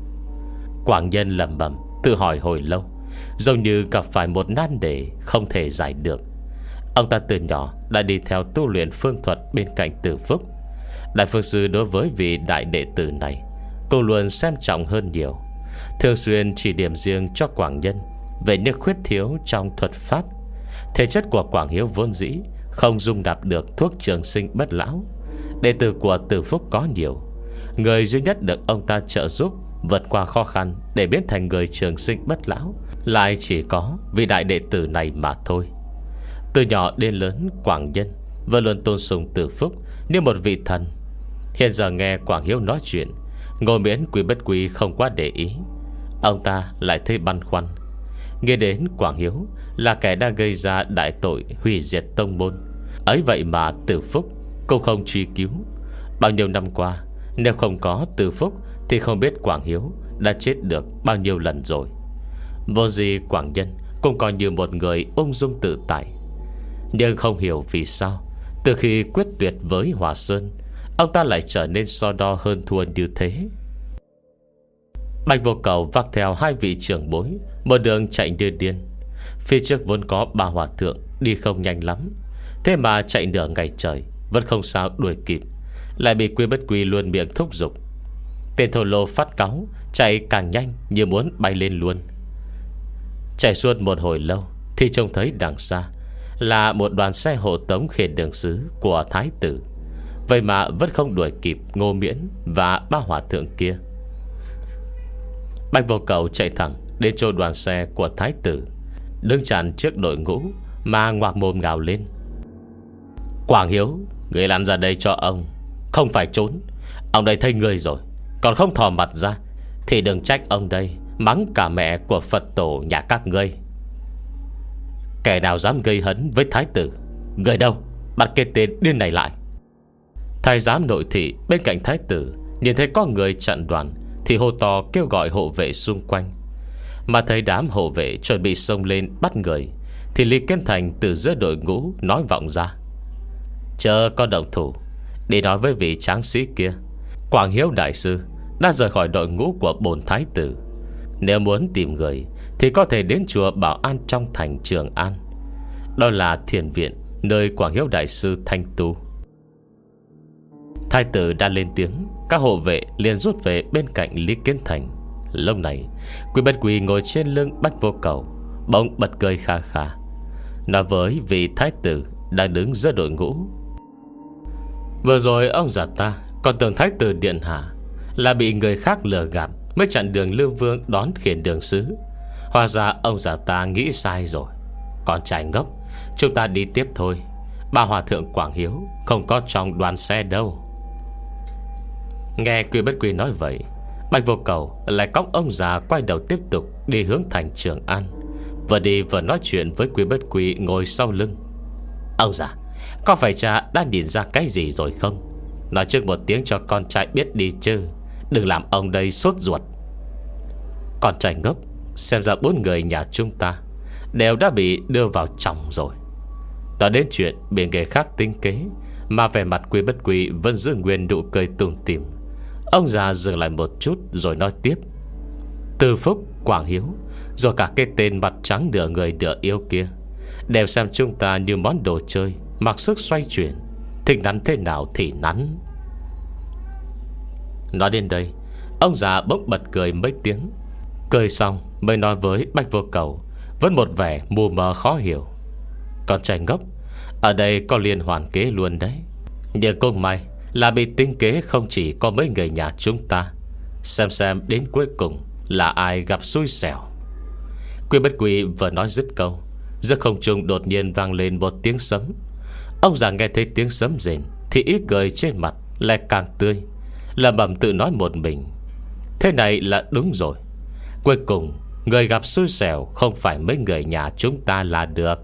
Quảng Nhân lẩm bẩm tự hỏi hồi lâu, giống như gặp phải một nan đề không thể giải được. Ông ta từ nhỏ đã đi theo tu luyện phương thuật bên cạnh Từ Phúc. Đại phương sư đối với vị đại đệ tử này cũng luôn xem trọng hơn nhiều, thường xuyên chỉ điểm riêng cho Quảng Nhân về những khuyết thiếu trong thuật pháp. Thể chất của Quảng Hiếu vốn dĩ không dung nạp được thuốc trường sinh bất lão. Đệ tử của Từ Phúc có nhiều, người duy nhất được ông ta trợ giúp vượt qua khó khăn để biến thành người trường sinh bất lão lại chỉ có vị đại đệ tử này mà thôi. Từ nhỏ đến lớn, Quảng Nhân vẫn luôn tôn sùng Từ Phúc như một vị thần. Hiện giờ nghe Quảng Hiếu nói chuyện, Ngô Miễn Quy Bất Quy không quá để ý. Ông ta lại thấy băn khoăn. Nghe đến Quảng Hiếu là kẻ đã gây ra đại tội hủy diệt tông môn, ấy vậy mà Từ Phúc cũng không truy cứu. Bao nhiêu năm qua, nếu không có Từ Phúc thì không biết Quảng Hiếu đã chết được bao nhiêu lần rồi. Vô gì Quảng Nhân cũng coi như một người ung dung tự tại. Nhưng không hiểu vì sao từ khi quyết tuyệt với Hòa Sơn, ông ta lại trở nên so đo hơn thua như thế. Bạch Vô Cầu vác theo hai vị trưởng bối, một đường chạy như điên. Phía trước vốn có ba hòa thượng đi không nhanh lắm, thế mà chạy nửa ngày trời vẫn không sao đuổi kịp, lại bị Quy Bất Quy luôn miệng thúc giục. Tên thô lô phát cáu, chạy càng nhanh như muốn bay lên luôn. Chạy suốt một hồi lâu thì trông thấy đằng xa là một đoàn xe hộ tống khiển đường sứ của Thái tử. Vậy mà vẫn không đuổi kịp Ngô Miễn và ba hòa thượng kia. Bạch Vô Cầu chạy thẳng đến chỗ đoàn xe của Thái tử, đứng chặn trước đội ngũ mà ngoạc mồm gào lên. Quảng Hiếu, người lăn ra đây cho ông, không phải trốn. Ông đây thấy người rồi còn không thò mặt ra thì đừng trách ông đây mắng cả mẹ của Phật tổ nhà các ngươi. Kẻ nào dám gây hấn với Thái tử? Người đâu? Bắt cái tên điên này lại. Thái giám nội thị bên cạnh thái tử nhìn thấy có người chặn đoàn thì hô to kêu gọi hộ vệ xung quanh. Mà thấy đám hộ vệ chuẩn bị xông lên bắt người thì Lý Kiến Thành từ giữa đội ngũ nói vọng ra: "Chờ có động thủ, đi nói với vị tráng sĩ kia, Quảng Hiếu đại sư đã rời khỏi đội ngũ của bổn thái tử. Nếu muốn tìm người thì có thể đến chùa Bảo An trong thành Trường An. Đó là thiền viện nơi Quảng Hiếu đại sư thanh tu." Thái tử đã lên tiếng, các hộ vệ liền rút về bên cạnh Lý Kiến Thành. Lúc này Quý Bất Quỳ ngồi trên lưng Bách Vô Cầu bỗng bật cười kha kha, nói với vị thái tử đang đứng giữa đội ngũ: "Vừa rồi ông già ta còn tưởng thái tử điện hạ là bị người khác lừa gạt mới chặn đường Lương Vương đón khiển đường sứ. Hóa ra ông già ta nghĩ sai rồi. Con trai ngốc, chúng ta đi tiếp thôi. Ba hòa thượng Quảng Hiếu không có trong đoàn xe đâu." Nghe Quý Bất Quỳ nói vậy, Bạch Vô Cầu lại cõng ông già quay đầu tiếp tục đi hướng thành Trường An, vừa đi vừa nói chuyện với Quý Bất Quỳ ngồi sau lưng: "Ông già, có phải cha đã nhìn ra cái gì rồi không? Nói trước một tiếng cho con trai biết đi chứ, đừng làm ông đây sốt ruột." Con trai ngốc, xem ra bốn người nhà chúng ta đều đã bị đưa vào chồng rồi. Nói đến chuyện bị người khác tính kế, mà vẻ mặt Quý Bất Quỳ vẫn giữ nguyên nụ cười tủm tỉm. Ông già dừng lại một chút rồi nói tiếp: "Từ Phúc, Quảng Hiếu, rồi cả cái tên mặt trắng nửa người nửa yêu kia đều xem chúng ta như món đồ chơi, mặc sức xoay chuyển, thích nắn thế nào thì nắn." Nói đến đây, ông già bỗng bật cười mấy tiếng. Cười xong mới nói với Bách Vô Cầu vẫn một vẻ mù mờ khó hiểu: "Con trai ngốc, ở đây có liên hoàn kế luôn đấy. Nhưng cũng may là bị tính kế không chỉ có mấy người nhà chúng ta. Xem xem đến cuối cùng là ai gặp xui xẻo." Quý Bất Quỳ vừa nói dứt câu, giữa không trung đột nhiên vang lên một tiếng sấm. Ông già nghe thấy tiếng sấm rền thì ý cười trên mặt lại càng tươi, lẩm bẩm tự nói một mình: "Thế này là đúng rồi. Cuối cùng người gặp xui xẻo không phải mấy người nhà chúng ta là được."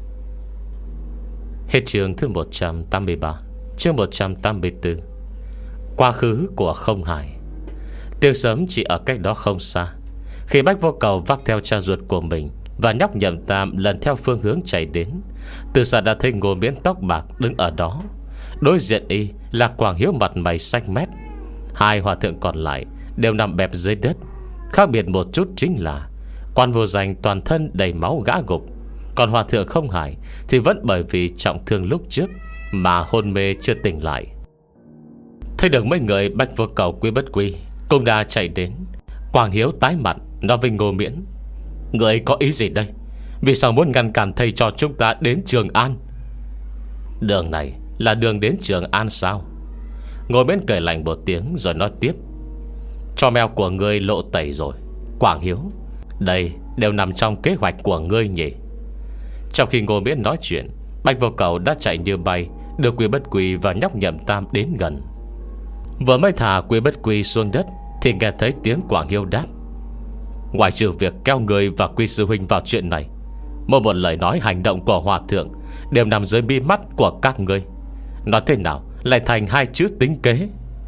Hết chương thứ một trăm tám mươi ba. Chương một trăm tám mươi tư. Quá khứ của Không Hải. Tiếng sấm chỉ ở cách đó không xa. Khi Bách Vô Cầu vác theo cha ruột của mình và nhóc Nhậm Tam lần theo phương hướng chạy đến, từ xa đã thấy Ngô Miễn tóc bạc đứng ở đó. Đối diện y là Quảng Hiếu mặt mày xanh mét. Hai hòa thượng còn lại đều nằm bẹp dưới đất. Khác biệt một chút chính là Quan Vô Danh toàn thân đầy máu gã gục, còn hòa thượng Không Hải thì vẫn bởi vì trọng thương lúc trước mà hôn mê chưa tỉnh lại. Thấy được mấy người Bách Vô Cầu, Quý Bất Quỳ cũng đã chạy đến, Quảng Hiếu tái mặt nói với Ngô Miễn: "Người có ý gì đây? Vì sao muốn ngăn cản thầy cho chúng ta đến Trường An?" "Đường này là đường đến Trường An sao?" Ngô Miễn cười lạnh một tiếng rồi nói tiếp: "Cho mèo của ngươi lộ tẩy rồi, Quảng Hiếu. Đây đều nằm trong kế hoạch của ngươi nhỉ?" Trong khi Ngô Miễn nói chuyện, Bạch Vô Cầu đã chạy như bay đưa Quý Bất Quỳ và nhóc Nhậm Tam đến gần. Vừa mới thả Quý Bất Quỳ xuống đất thì nghe thấy tiếng Quảng Hiếu đáp: "Ngoài trừ việc kéo người và Quý sư huynh vào chuyện này, mỗi một lời nói hành động của hòa thượng đều nằm dưới mi mắt của các ngươi. Nói thế nào lại thành hai chữ tính kế?"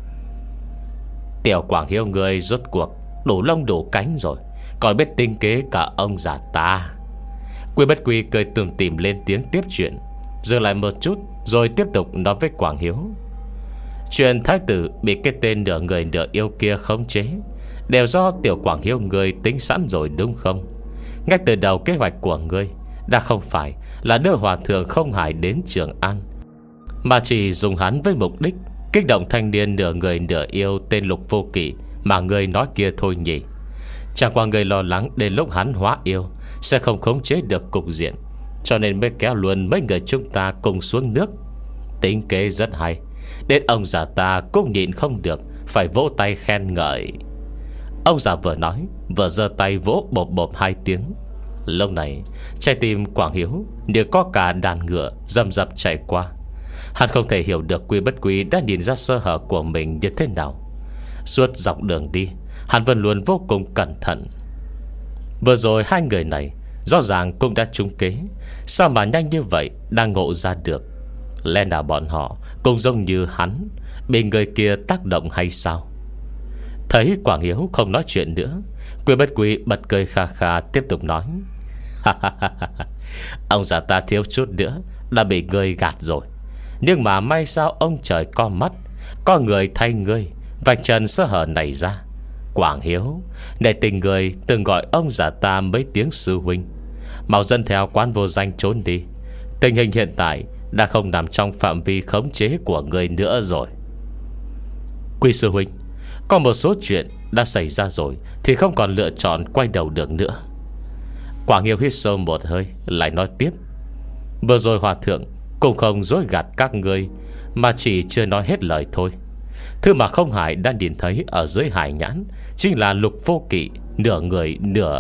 "Tiểu Quảng Hiếu người rốt cuộc đủ lông đủ cánh rồi, còn biết tính kế cả ông già ta." Quý Bất Quỳ cười tủm tỉm lên tiếng tiếp chuyện, dừng lại một chút rồi tiếp tục nói với Quảng Hiếu: "Chuyện thái tử bị cái tên nửa người nửa yêu kia khống chế đều do tiểu Quảng Hiếu người tính sẵn rồi đúng không? Ngay từ đầu kế hoạch của ngươi đã không phải là đưa hòa thượng Không Hải đến Trường An, mà chỉ dùng hắn với mục đích kích động thanh niên nửa người nửa yêu tên Lục Vô Kỵ mà ngươi nói kia thôi nhỉ? Chẳng qua ngươi lo lắng đến lúc hắn hóa yêu sẽ không khống chế được cục diện, cho nên mới kéo luôn mấy người chúng ta cùng xuống nước. Tính kế rất hay, đến ông già ta cũng nhịn không được phải vỗ tay khen ngợi." Ông già vừa nói vừa giơ tay vỗ bộp bộp hai tiếng. Lúc này trái tim Quảng Hiếu như có cả đàn ngựa rầm rập chạy qua. Hắn không thể hiểu được Quý Bất Quỳ đã nhìn ra sơ hở của mình như thế nào. Suốt dọc đường đi, hắn vẫn luôn vô cùng cẩn thận. Vừa rồi hai người này rõ ràng cũng đã trúng kế, sao mà nhanh như vậy đang ngộ ra được? Lẽ nào bọn họ cũng giống như hắn, bị người kia tác động hay sao? Thấy Quảng Hiếu không nói chuyện nữa, Quy Bất Quy bật cười kha kha, tiếp tục nói: Ông già ta thiếu chút nữa đã bị ngươi gạt rồi. Nhưng mà may sao ông trời có mắt, có người thay ngươi vạch trần sơ hở này ra. Quảng Hiếu, để tình người từng gọi ông già ta mấy tiếng sư huynh, mau dẫn theo Quán Vô Danh trốn đi. Tình hình hiện tại đã không nằm trong phạm vi khống chế của ngươi nữa rồi. Quy sư huynh, có một số chuyện đã xảy ra rồi thì không còn lựa chọn quay đầu được nữa. Quảng Hiếu hít sâu một hơi, lại nói tiếp: Vừa rồi hòa thượng cũng không dối gạt các ngươi, mà chỉ chưa nói hết lời thôi. Thứ mà không hải đã nhìn thấy ở dưới hải nhãn chính là Lục Vô Kỵ, nửa người nửa...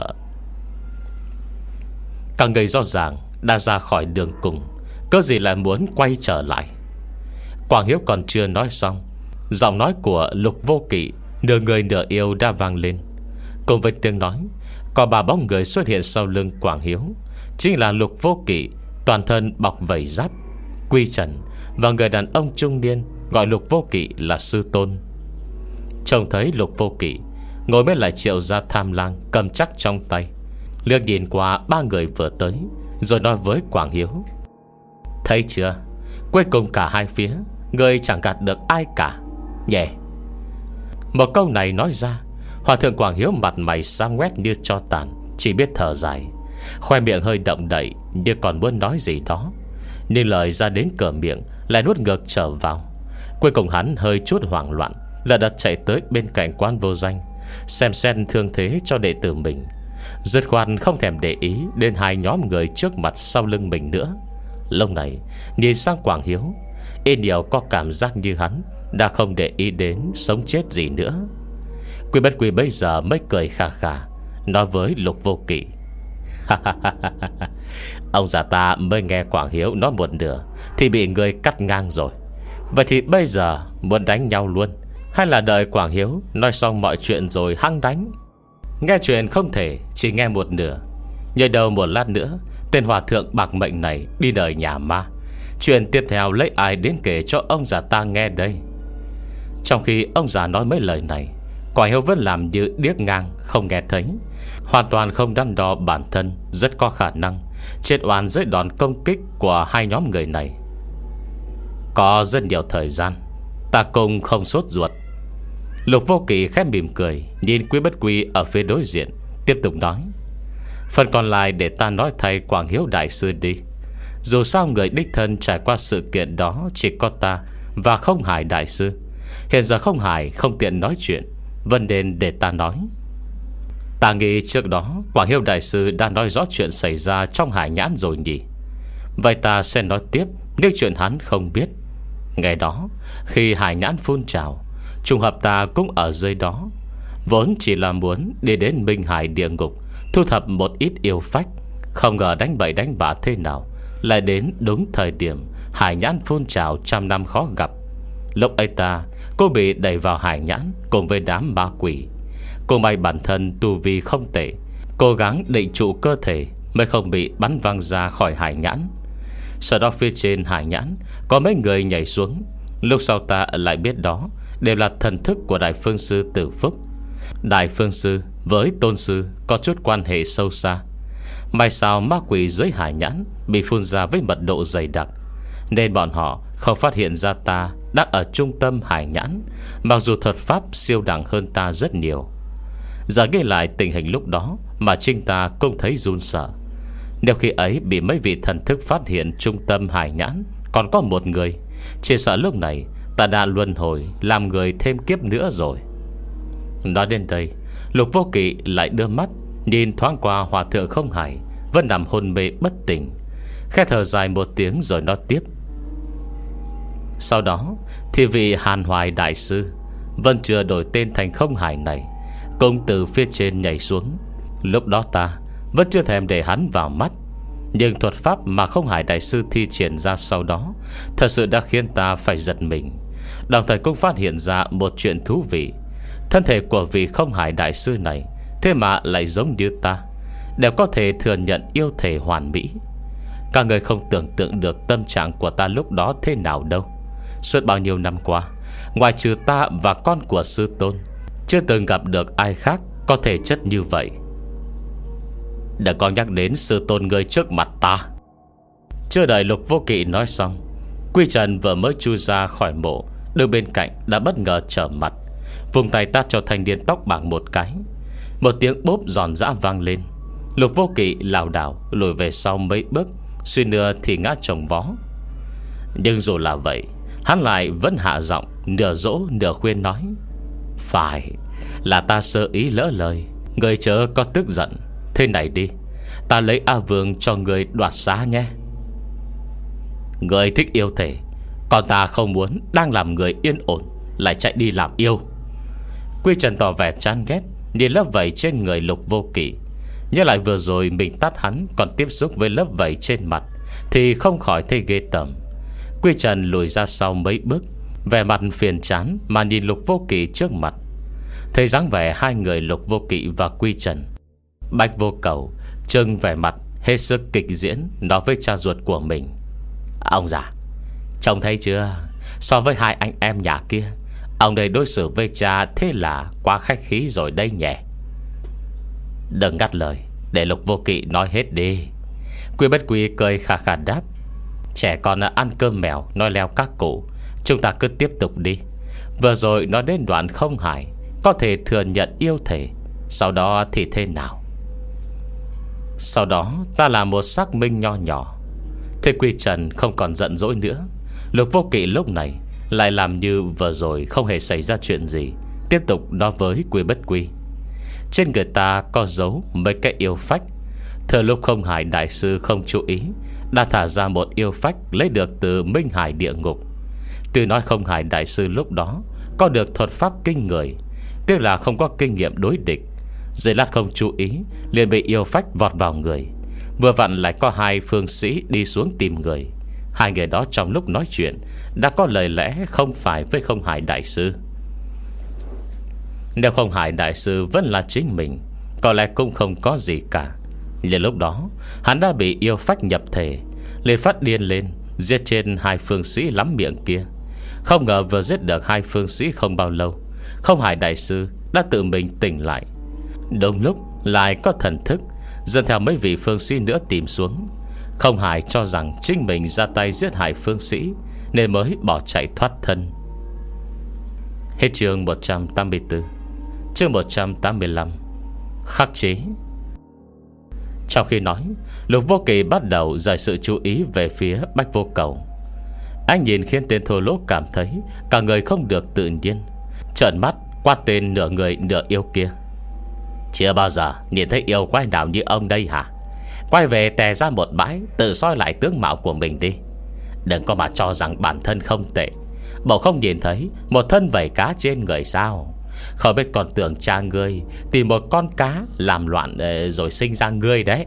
Các người rõ ràng đã ra khỏi đường cùng, cớ gì lại muốn quay trở lại? Quảng Hiếu còn chưa nói xong, giọng nói của Lục Vô Kỵ, nửa người nửa yêu, đã vang lên. Cùng với tiếng nói, có ba bóng người xuất hiện sau lưng Quảng Hiếu. Chính là Lục Vô Kỵ, toàn thân bọc vảy giáp, Quy Trần, và người đàn ông trung niên gọi Lục Vô Kỵ là Sư Tôn. Trông thấy Lục Vô Kỵ, ngồi bên lại Triệu Gia Tham Lang cầm chắc trong tay, liếc nhìn qua ba người vừa tới, rồi nói với Quảng Hiếu: Thấy chưa, cuối cùng cả hai phía người chẳng gạt được ai cả nhẹ. Một câu này nói ra, Hòa thượng Quảng Hiếu mặt mày sáng quét như tro tàn, chỉ biết thở dài, khoe miệng hơi động đậy như còn muốn nói gì đó, nhưng lời ra đến cửa miệng lại nuốt ngược trở vào. Cuối cùng hắn hơi chút hoảng loạn, là đặt chạy tới bên cạnh Quán Vô Danh, xem xét thương thế cho đệ tử mình, dứt khoát không thèm để ý đến hai nhóm người trước mặt sau lưng mình nữa. Lúc này nhìn sang Quảng Hiếu, ít nhiều có cảm giác như hắn đã không để ý đến sống chết gì nữa. Quy Bất Quy bây giờ mới cười khà khà, nói với Lục Vô Kỵ: Ông già ta mới nghe Quảng Hiếu nói một nửa thì bị người cắt ngang rồi. Vậy thì bây giờ muốn đánh nhau luôn, hay là đợi Quảng Hiếu nói xong mọi chuyện rồi hăng đánh? Nghe chuyện không thể chỉ nghe một nửa. Nhờ đầu một lát nữa tên hòa thượng bạc mệnh này đi đời nhà ma, chuyện tiếp theo lấy ai đến kể cho ông già ta nghe đây? Trong khi ông già nói mấy lời này, Quảng Hiếu vẫn làm như điếc ngang, không nghe thấy, hoàn toàn không đắn đo bản thân rất có khả năng chết oan dưới đòn công kích của hai nhóm người này. Có rất nhiều thời gian, ta cùng không sốt ruột. Lục Vô Kỵ khẽ mỉm cười, nhìn Quý Bất Quy ở phía đối diện, tiếp tục nói: Phần còn lại để ta nói thay Quảng Hiếu đại sư đi. Dù sao người đích thân trải qua sự kiện đó chỉ có ta và Không Hải đại sư. Hiện giờ Không Hải không tiện nói chuyện, vấn đề để ta nói. Ta nghĩ trước đó Quảng Hiếu đại sư đã nói rõ chuyện xảy ra trong hải nhãn rồi nhỉ? Vậy ta sẽ nói tiếp nếu chuyện hắn không biết. Ngày đó khi hải nhãn phun trào, trùng hợp ta cũng ở dưới đó, vốn chỉ là muốn đi đến Minh Hải địa ngục thu thập một ít yêu phách. Không ngờ đánh bậy đánh bạ thế nào lại đến đúng thời điểm hải nhãn phun trào trăm năm khó gặp. Lúc ấy ta cô bị đẩy vào hải nhãn cùng với đám ma quỷ. Cô may bản thân tu vi không tệ, cố gắng định trụ cơ thể mới không bị bắn văng ra khỏi hải nhãn. Sau đó phía trên hải nhãn có mấy người nhảy xuống. Lúc sau ta lại biết đó đều là thần thức của Đại Phương Sư Tử Phúc. Đại Phương Sư với Tôn Sư có chút quan hệ sâu xa. May sao ma quỷ dưới hải nhãn bị phun ra với mật độ dày đặc, nên bọn họ không phát hiện ra ta đang ở trung tâm hải nhãn, mặc dù thuật pháp siêu đẳng hơn ta rất nhiều. Giờ ghi lại tình hình lúc đó mà chính ta cũng thấy run sợ. Nếu khi ấy bị mấy vị thần thức phát hiện trung tâm hải nhãn còn có một người, chỉ sợ lúc này ta đã luân hồi làm người thêm kiếp nữa rồi. Nói đến đây, Lục Vô Kỵ lại đưa mắt nhìn thoáng qua hòa thượng Không Hải vẫn nằm hôn mê bất tỉnh, khẽ thở dài một tiếng rồi nói tiếp: Sau đó thì vị Hàn Hoài đại sư vẫn chưa đổi tên thành Không Hải này cũng từ phía trên nhảy xuống. Lúc đó ta vẫn chưa thèm để hắn vào mắt, nhưng thuật pháp mà Không Hải đại sư thi triển ra sau đó thật sự đã khiến ta phải giật mình. Đồng thời cũng phát hiện ra một chuyện thú vị. Thân thể của vị Không Hải đại sư này thế mà lại giống như ta, đều có thể thừa nhận yêu thể hoàn mỹ. Các người không tưởng tượng được tâm trạng của ta lúc đó thế nào đâu. Suốt bao nhiêu năm qua, ngoài trừ ta và con của sư tôn, chưa từng gặp được ai khác có thể chất như vậy. Đừng có nhắc đến sư tôn ngươi trước mặt ta. Chưa đợi Lục Vô Kỵ nói xong, Quy Trần vừa mới chui ra khỏi mộ, đứng bên cạnh đã bất ngờ trở mặt, vùng tay tát cho thanh niên tóc bạc một cái. Một tiếng bốp giòn giã vang lên. Lục Vô Kỵ lảo đảo lùi về sau mấy bước, suy nữa thì ngã chồng vó. Nhưng dù là vậy, hắn lại vẫn hạ giọng, nửa dỗ nửa khuyên nói: phải, là ta sơ ý lỡ lời, người chớ có tức giận. Thế này đi, ta lấy A Vương cho người đoạt xá nhé. Người thích yêu thể, còn ta không muốn đang làm người yên ổn lại chạy đi làm yêu. Quy Trần tỏ vẻ chán ghét, nhìn lớp vảy trên người Lục Vô Kỵ, nhớ lại vừa rồi mình tát hắn còn tiếp xúc với lớp vảy trên mặt, thì không khỏi thấy ghê tởm. Quy Trần lùi ra sau mấy bước, vẻ mặt phiền chán mà nhìn Lục Vô Kỵ trước mặt. Thấy dáng vẻ hai người Lục Vô Kỵ và Quy Trần, Bạch Vô Cầu trưng vẻ mặt hết sức kịch diễn, nói với cha ruột của mình: ông già, trông thấy chưa, so với hai anh em nhà kia, ông đây đối xử với cha thế là quá khách khí rồi đây nhỉ. Đừng ngắt lời, để Lục Vô Kỵ nói hết đi. Quy Bất Quy cười khà khà đáp: trẻ con ăn cơm mèo nói leo các cụ, chúng ta cứ tiếp tục đi. Vừa rồi nói đến đoạn không hải có thể thừa nhận yêu thể, sau đó thì thế nào? Sau đó ta là một xác minh nho nhỏ. Thế Quy Trần không còn giận dỗi nữa. Lục Vô Kỵ lúc này lại làm như vừa rồi không hề xảy ra chuyện gì, tiếp tục nói với Quy Bất Quy: trên người ta có giấu mấy cái yêu phách. Thừa lúc Không Hải đại sư không chú ý, đã thả ra một yêu phách lấy được từ Minh Hải địa ngục. Tuy nói Không Hải đại sư lúc đó có được thuật pháp kinh người, tiếc là không có kinh nghiệm đối địch. Dưới lát không chú ý, liền bị yêu phách vọt vào người. Vừa vặn lại có hai phương sĩ đi xuống tìm người. Hai người đó trong lúc nói chuyện đã có lời lẽ không phải với Không Hải đại sư. Nếu Không Hải đại sư vẫn là chính mình, có lẽ cũng không có gì cả. Nhưng lúc đó hắn đã bị yêu phách nhập thể, liền phát điên lên, giết trên hai phương sĩ lắm miệng kia. Không ngờ vừa giết được hai phương sĩ không bao lâu, Không Hải đại sư đã tự mình tỉnh lại. Đúng lúc lại có thần thức dẫn theo mấy vị phương sĩ nữa tìm xuống. Không Hải cho rằng chính mình ra tay giết hại phương sĩ, nên mới bỏ chạy thoát thân. Hết chương một trăm tám mươi tư. Chương một trăm tám mươi lăm. Khắc chế. Trong khi nói, Lục Vô Kỵ bắt đầu rời sự chú ý về phía Bách Vô Cầu. Anh nhìn khiến tên thô lỗ cảm thấy cả người không được tự nhiên, trợn mắt qua tên nửa người nửa yêu kia: chưa bao giờ nhìn thấy yêu quái nào như ông đây hả? Quay về tè ra một bãi, tự soi lại tướng mạo của mình đi. Đừng có mà cho rằng bản thân không tệ. Bầu không nhìn thấy một thân vảy cá trên người sao? Không biết còn tưởng cha ngươi tìm một con cá làm loạn rồi sinh ra ngươi đấy.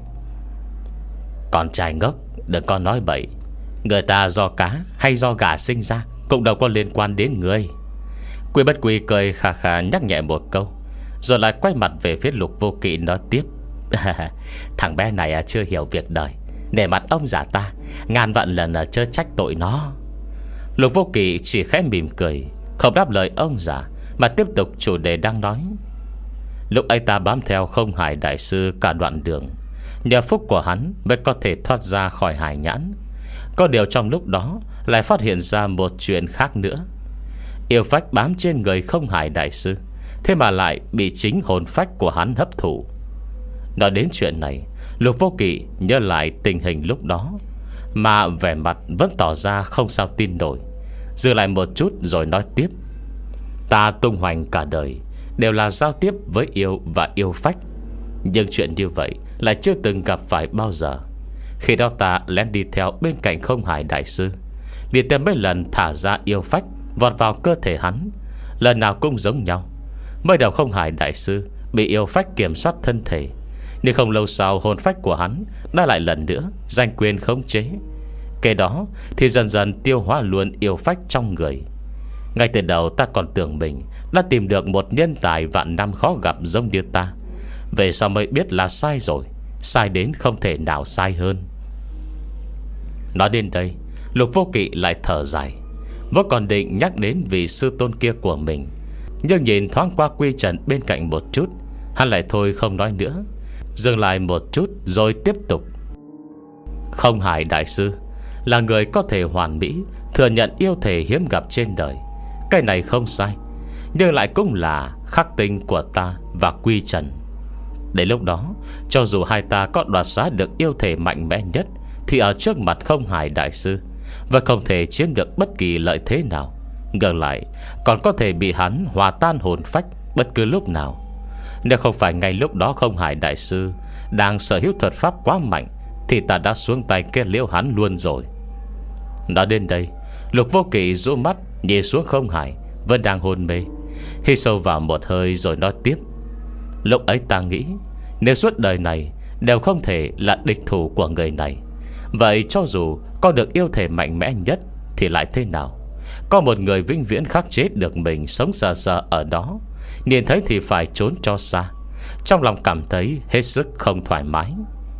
Con trai ngốc, đừng có nói bậy. Người ta do cá hay do gà sinh ra cũng đâu có liên quan đến ngươi. Quy Bất Quy cười khà khà nhắc nhẹ một câu, rồi lại quay mặt về phía Lục Vô Kỵ nói tiếp: thằng bé này chưa hiểu việc đời, để mặt ông già ta ngàn vạn lần chớ trách tội nó. Lục Vô Kỵ chỉ khẽ mỉm cười, không đáp lời ông già, mà tiếp tục chủ đề đang nói. Lúc anh ta bám theo Không Hải đại sư cả đoạn đường, nhờ phúc của hắn mới có thể thoát ra khỏi hải nhãn. Có điều trong lúc đó lại phát hiện ra một chuyện khác nữa. Yêu phách bám trên người Không Hải đại sư, thế mà lại bị chính hồn phách của hắn hấp thụ. Nói đến chuyện này, Lục Vô Kỵ nhớ lại tình hình lúc đó, mà vẻ mặt vẫn tỏ ra không sao tin nổi. Dừng lại một chút rồi nói tiếp: ta tung hoành cả đời đều là giao tiếp với yêu và yêu phách, nhưng chuyện như vậy lại chưa từng gặp phải bao giờ. Khi đó ta lén đi theo bên cạnh Không Hải đại sư, liền tìm mấy lần thả ra yêu phách vọt vào cơ thể hắn, lần nào cũng giống nhau. Mới đầu Không Hải đại sư bị yêu phách kiểm soát thân thể, nhưng không lâu sau hồn phách của hắn đã lại lần nữa giành quyền khống chế. Kế đó thì dần dần tiêu hóa luôn yêu phách trong người. Ngay từ đầu ta còn tưởng mình đã tìm được một nhân tài vạn năm khó gặp giống như ta, về sau mới biết là sai rồi, sai đến không thể nào sai hơn. Nói đến đây, Lục Vô Kỵ lại thở dài. Vốn còn định nhắc đến vị sư tôn kia của mình, nhưng nhìn thoáng qua Quy Trần bên cạnh một chút, hắn lại thôi không nói nữa, dừng lại một chút rồi tiếp tục. Không Hải đại sư là người có thể hoàn mỹ, thừa nhận yêu thể hiếm gặp trên đời. Cái này không sai, nhưng lại cũng là khắc tinh của ta và Quy Trần. Đến lúc đó, cho dù hai ta có đoạt xá được yêu thể mạnh mẽ nhất, thì ở trước mặt Không Hải đại sư và không thể chiếm được bất kỳ lợi thế nào. Ngược lại còn có thể bị hắn hòa tan hồn phách bất cứ lúc nào. Nếu không phải ngay lúc đó Không Hải đại sư đang sở hữu thuật pháp quá mạnh, thì ta đã xuống tay kết liễu hắn luôn rồi. Nói đến đây, Lục Vô Kỵ rũ mắt nhìn xuống Không Hải vẫn đang hôn mê, hít sâu vào một hơi rồi nói tiếp. Lúc ấy ta nghĩ, nếu suốt đời này đều không thể là địch thủ của người này, vậy cho dù có được yêu thể mạnh mẽ nhất thì lại thế nào? Có một người vĩnh viễn khắc chế được mình sống sờ sờ ở đó, nhìn thấy thì phải trốn cho xa. Trong lòng cảm thấy hết sức không thoải mái.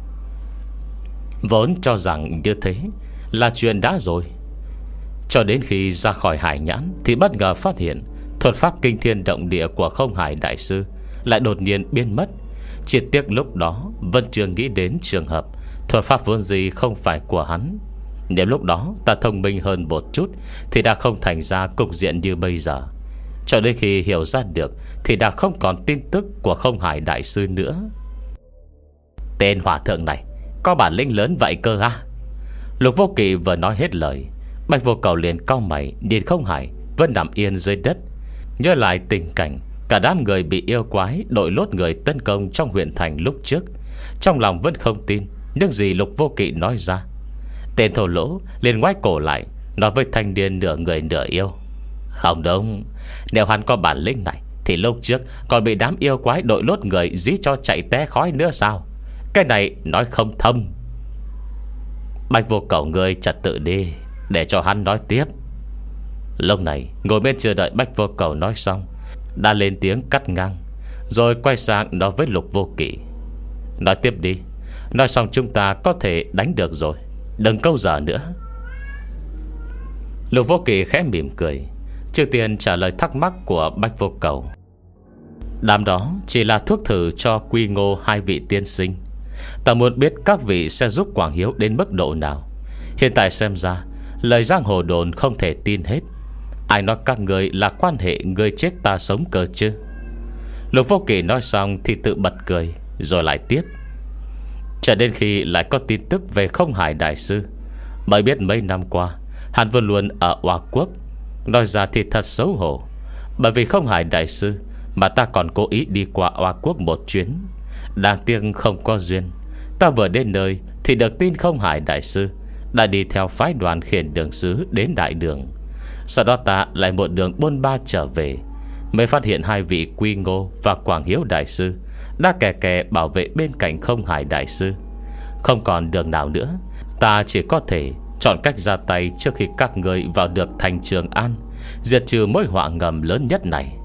Vốn cho rằng như thế là chuyện đã rồi, cho đến khi ra khỏi hải nhãn thì bất ngờ phát hiện thuật pháp kinh thiên động địa của Không Hải đại sư lại đột nhiên biến mất. Chỉ tiếc lúc đó vẫn chưa nghĩ đến trường hợp thuật pháp vốn gì không phải của hắn. Nếu lúc đó ta thông minh hơn một chút thì đã không thành ra cục diện như bây giờ. Cho đến khi hiểu ra được thì đã không còn tin tức của Không Hải đại sư nữa. Tên hòa thượng này có bản lĩnh lớn vậy cơ ha. Lục Vô Kỵ vừa nói hết lời, Bạch Vô Cầu liền cau mày nhìn Không Hải vẫn nằm yên dưới đất, nhớ lại tình cảnh cả đám người bị yêu quái đội lốt người tấn công trong huyện thành lúc trước. Trong lòng vẫn không tin những gì Lục Vô Kỵ nói ra. Tên thổ lỗ liền ngoái cổ lại, nói với thanh niên nửa người nửa yêu. Không đúng, nếu hắn có bản lĩnh này thì lúc trước còn bị đám yêu quái đội lốt người dí cho chạy té khói nữa sao? Cái này nói không thông. Bạch Vô Cầu ngươi trật tự đi, để cho hắn nói tiếp. Lúc này ngồi bên chờ đợi Bạch Vô Cầu nói xong, đã lên tiếng cắt ngang, rồi quay sang nói với Lục Vô Kỵ. Nói tiếp đi, nói xong chúng ta có thể đánh được rồi, đừng câu giờ nữa. Lục Vô Kỵ khẽ mỉm cười, trước tiên trả lời thắc mắc của Bạch Vô Cầu. Đám đó chỉ là thuốc thử cho Quy Ngô hai vị tiên sinh. Ta muốn biết các vị sẽ giúp Quảng Hiếu đến mức độ nào. Hiện tại xem ra lời giang hồ đồn không thể tin hết. Ai nói các người là quan hệ người chết ta sống cơ chứ? Lục Vô Kỵ nói xong thì tự bật cười, rồi lại tiếp. Cho đến khi lại có tin tức về Không Hải đại sư, mới biết mấy năm qua hắn vẫn luôn ở Oa Quốc. Nói ra thì thật xấu hổ, bởi vì Không Hải đại sư mà ta còn cố ý đi qua Oa Quốc một chuyến. Đáng tiếc không có duyên. Ta vừa đến nơi thì được tin Không Hải đại sư đã đi theo phái đoàn khiển đường sứ đến đại đường. Sau đó ta lại một đường bôn ba trở về, mới phát hiện hai vị Quy Ngô và Quảng Hiếu đại sư đã kè kè bảo vệ bên cạnh Không Hải đại sư. Không còn đường nào nữa, ta chỉ có thể chọn cách ra tay trước khi các người vào được thành Trường An, diệt trừ mối họa ngầm lớn nhất này.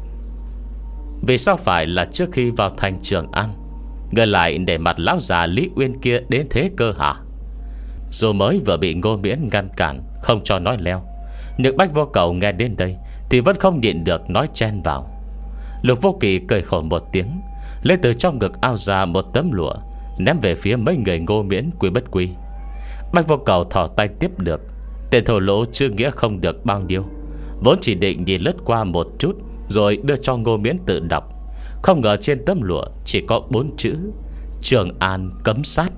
Vì sao phải là trước khi vào thành Trường An? Người lại để mặt lão già Lý Uyên kia đến thế cơ hả? Dù mới vừa bị Ngô Miễn ngăn cản không cho nói leo, nhưng Bạch Vô Cầu nghe đến đây thì vẫn không nhịn được nói chen vào. Lục Vô Kỵ cười khổ một tiếng, lấy từ trong ngực ao ra một tấm lụa, ném về phía mấy người Ngô Miễn Quy Bất Quy. Bạch Vô Cầu thò tay tiếp được. Tên thổ lỗ chưa nghĩa không được bao nhiêu, vốn chỉ định nhìn lướt qua một chút rồi đưa cho Ngô Miễn tự đọc. Không ngờ trên tấm lụa chỉ có bốn chữ: Trường An cấm sát.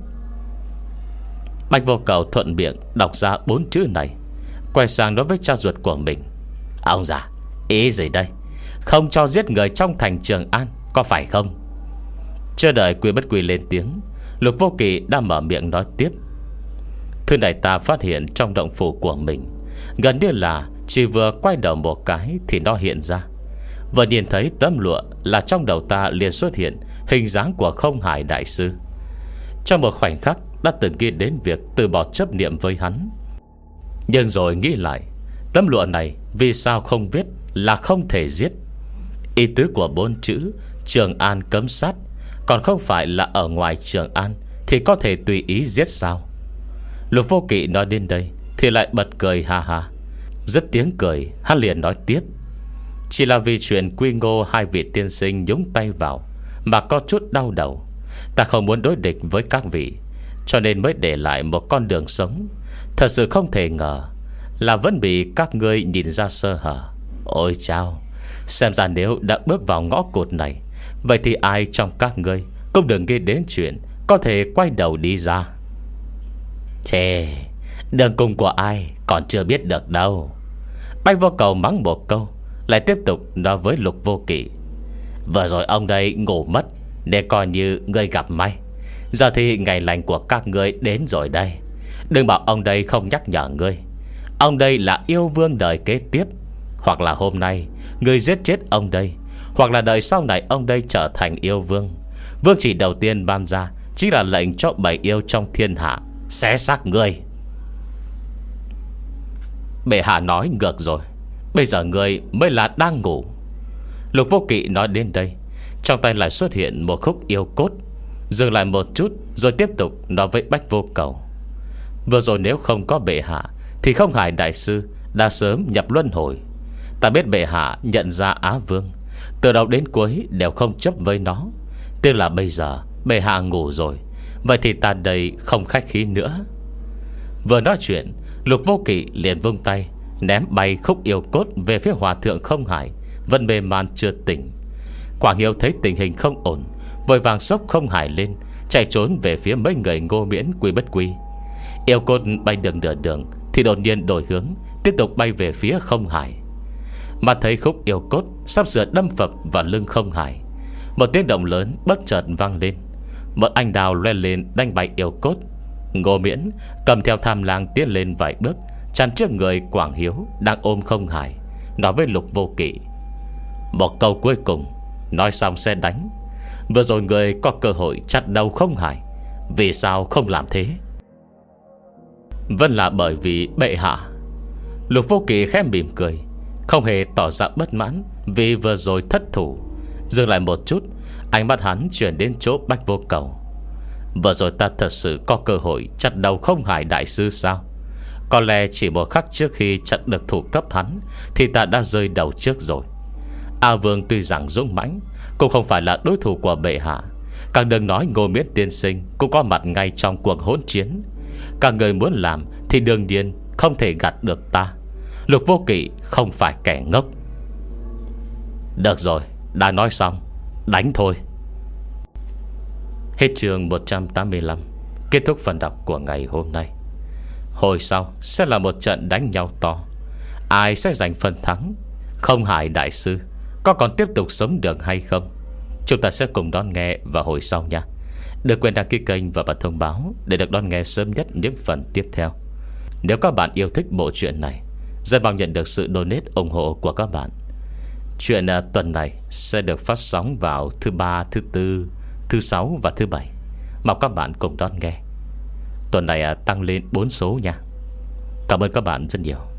Bạch Vô Cầu thuận miệng đọc ra bốn chữ này, quay sang nói với cha ruột của mình. Ông già, ý gì đây? Không cho giết người trong thành Trường An, có phải không? Chưa đợi Quy Bất Quy lên tiếng, Lục Vô Kỵ đã mở miệng nói tiếp. Thứ này ta phát hiện trong động phủ của mình, gần như là chỉ vừa quay đầu một cái thì nó hiện ra. Vừa nhìn thấy tấm lụa là trong đầu ta liền xuất hiện hình dáng của Không Hải đại sư. Trong một khoảnh khắc đã từng nghĩ đến việc từ bỏ chấp niệm với hắn. Nhưng rồi nghĩ lại, tấm lụa này vì sao không viết là không thể giết? Ý tứ của bốn chữ Trường An cấm sát còn không phải là ở ngoài Trường An thì có thể tùy ý giết sao? Lục Vô Kỵ nói đến đây thì lại bật cười ha ha. Dứt tiếng cười, hắn liền nói tiếp: chỉ là vì chuyện Quy Ngô hai vị tiên sinh nhúng tay vào mà có chút đau đầu. Ta không muốn đối địch với các vị, cho nên mới để lại một con đường sống. Thật sự không thể ngờ là vẫn bị các ngươi nhìn ra sơ hở. Ôi chao, xem ra nếu đã bước vào ngõ cụt này, vậy thì ai trong các ngươi cũng đừng nghĩ đến chuyện có thể quay đầu đi ra. Chê, đường cùng của ai còn chưa biết được đâu. Bạch Vô Cầu mắng một câu, lại tiếp tục nói với Lục Vô Kỵ: vừa rồi ông đây ngủ mất, để coi như ngươi gặp may. Giờ thì ngày lành của các ngươi đến rồi đây. Đừng bảo ông đây không nhắc nhở ngươi. Ông đây là yêu vương đời kế tiếp. Hoặc là hôm nay ngươi giết chết ông đây, hoặc là đời sau này ông đây trở thành yêu vương. Vương chỉ đầu tiên ban ra chính là lệnh cho bảy yêu trong thiên hạ xé xác ngươi. Bệ hạ nói ngược rồi. Bây giờ ngươi mới là đang ngủ. Lục Vô Kỵ nói đến đây, trong tay lại xuất hiện một khúc yêu cốt. Dừng lại một chút rồi tiếp tục nói với Bách Vô Cầu: vừa rồi nếu không có bệ hạ thì không Hải đại sư đã sớm nhập luân hồi. Ta biết bệ hạ nhận ra Á Vương, từ đầu đến cuối đều không chấp với nó. Tức là bây giờ bệ hạ ngủ rồi, vậy thì ta đây không khách khí nữa. Vừa nói chuyện, Lục Vô Kỵ liền vung tay ném bay khúc yêu cốt về phía hòa thượng Không Hải vẫn mê man chưa tỉnh. Quảng Hiếu thấy tình hình không ổn, vội vàng xốc Không Hải lên, chạy trốn về phía mấy người Ngô Miễn, Quy Bất Quy. Yêu cốt bay đường nửa đường thì đột nhiên đổi hướng, tiếp tục bay về phía Không Hải. Mà thấy khúc yêu cốt sắp sửa đâm phập vào lưng Không Hải, một tiếng động lớn bất chợt vang lên. Một anh đào loe lên đánh bay yêu cốt. Ngô Miễn cầm theo Tham Lang tiến lên vài bước, chắn trước người Quảng Hiếu đang ôm Không Hải, nói với Lục Vô Kỵ: một câu cuối cùng, nói xong sẽ đánh. Vừa rồi người có cơ hội chặt đầu Không Hải, vì sao không làm thế? Vẫn là bởi vì bệ hạ. Lục Vô Kỵ khẽ mỉm cười, không hề tỏ ra bất mãn vì vừa rồi thất thủ. Dừng lại một chút, ánh mắt hắn chuyển đến chỗ Bách Vô Cầu: vừa rồi ta thật sự có cơ hội chặt đầu Không Hải đại sư sao? Có lẽ chỉ một khắc trước khi chặn được thủ cấp hắn thì ta đã rơi đầu trước rồi. A Vương tuy rằng dũng mãnh, cũng không phải là đối thủ của bệ hạ. Càng đừng nói Ngô Miễn tiên sinh cũng có mặt ngay trong cuộc hỗn chiến. Các người muốn làm thì đương nhiên không thể gạt được ta. Lục Vô Kỵ không phải kẻ ngốc. Được rồi, đã nói xong, đánh thôi. Hết chương một trăm tám mươi lăm. Kết thúc phần đọc của ngày hôm nay. Hồi sau sẽ là một trận đánh nhau to. Ai sẽ giành phần thắng? Không Hải đại sư có còn tiếp tục sống được hay không? Chúng ta sẽ cùng đón nghe vào hồi sau nha. Đừng quên đăng ký kênh và bật thông báo để được đón nghe sớm nhất những phần tiếp theo. Nếu các bạn yêu thích bộ truyện này, rất mong nhận được sự donate ủng hộ của các bạn. Chuyện uh, tuần này sẽ được phát sóng vào thứ ba, thứ tư, thứ sáu và thứ bảy. Mong các bạn cùng đón nghe. Tuần này uh, tăng lên bốn số nha. Cảm ơn các bạn rất nhiều.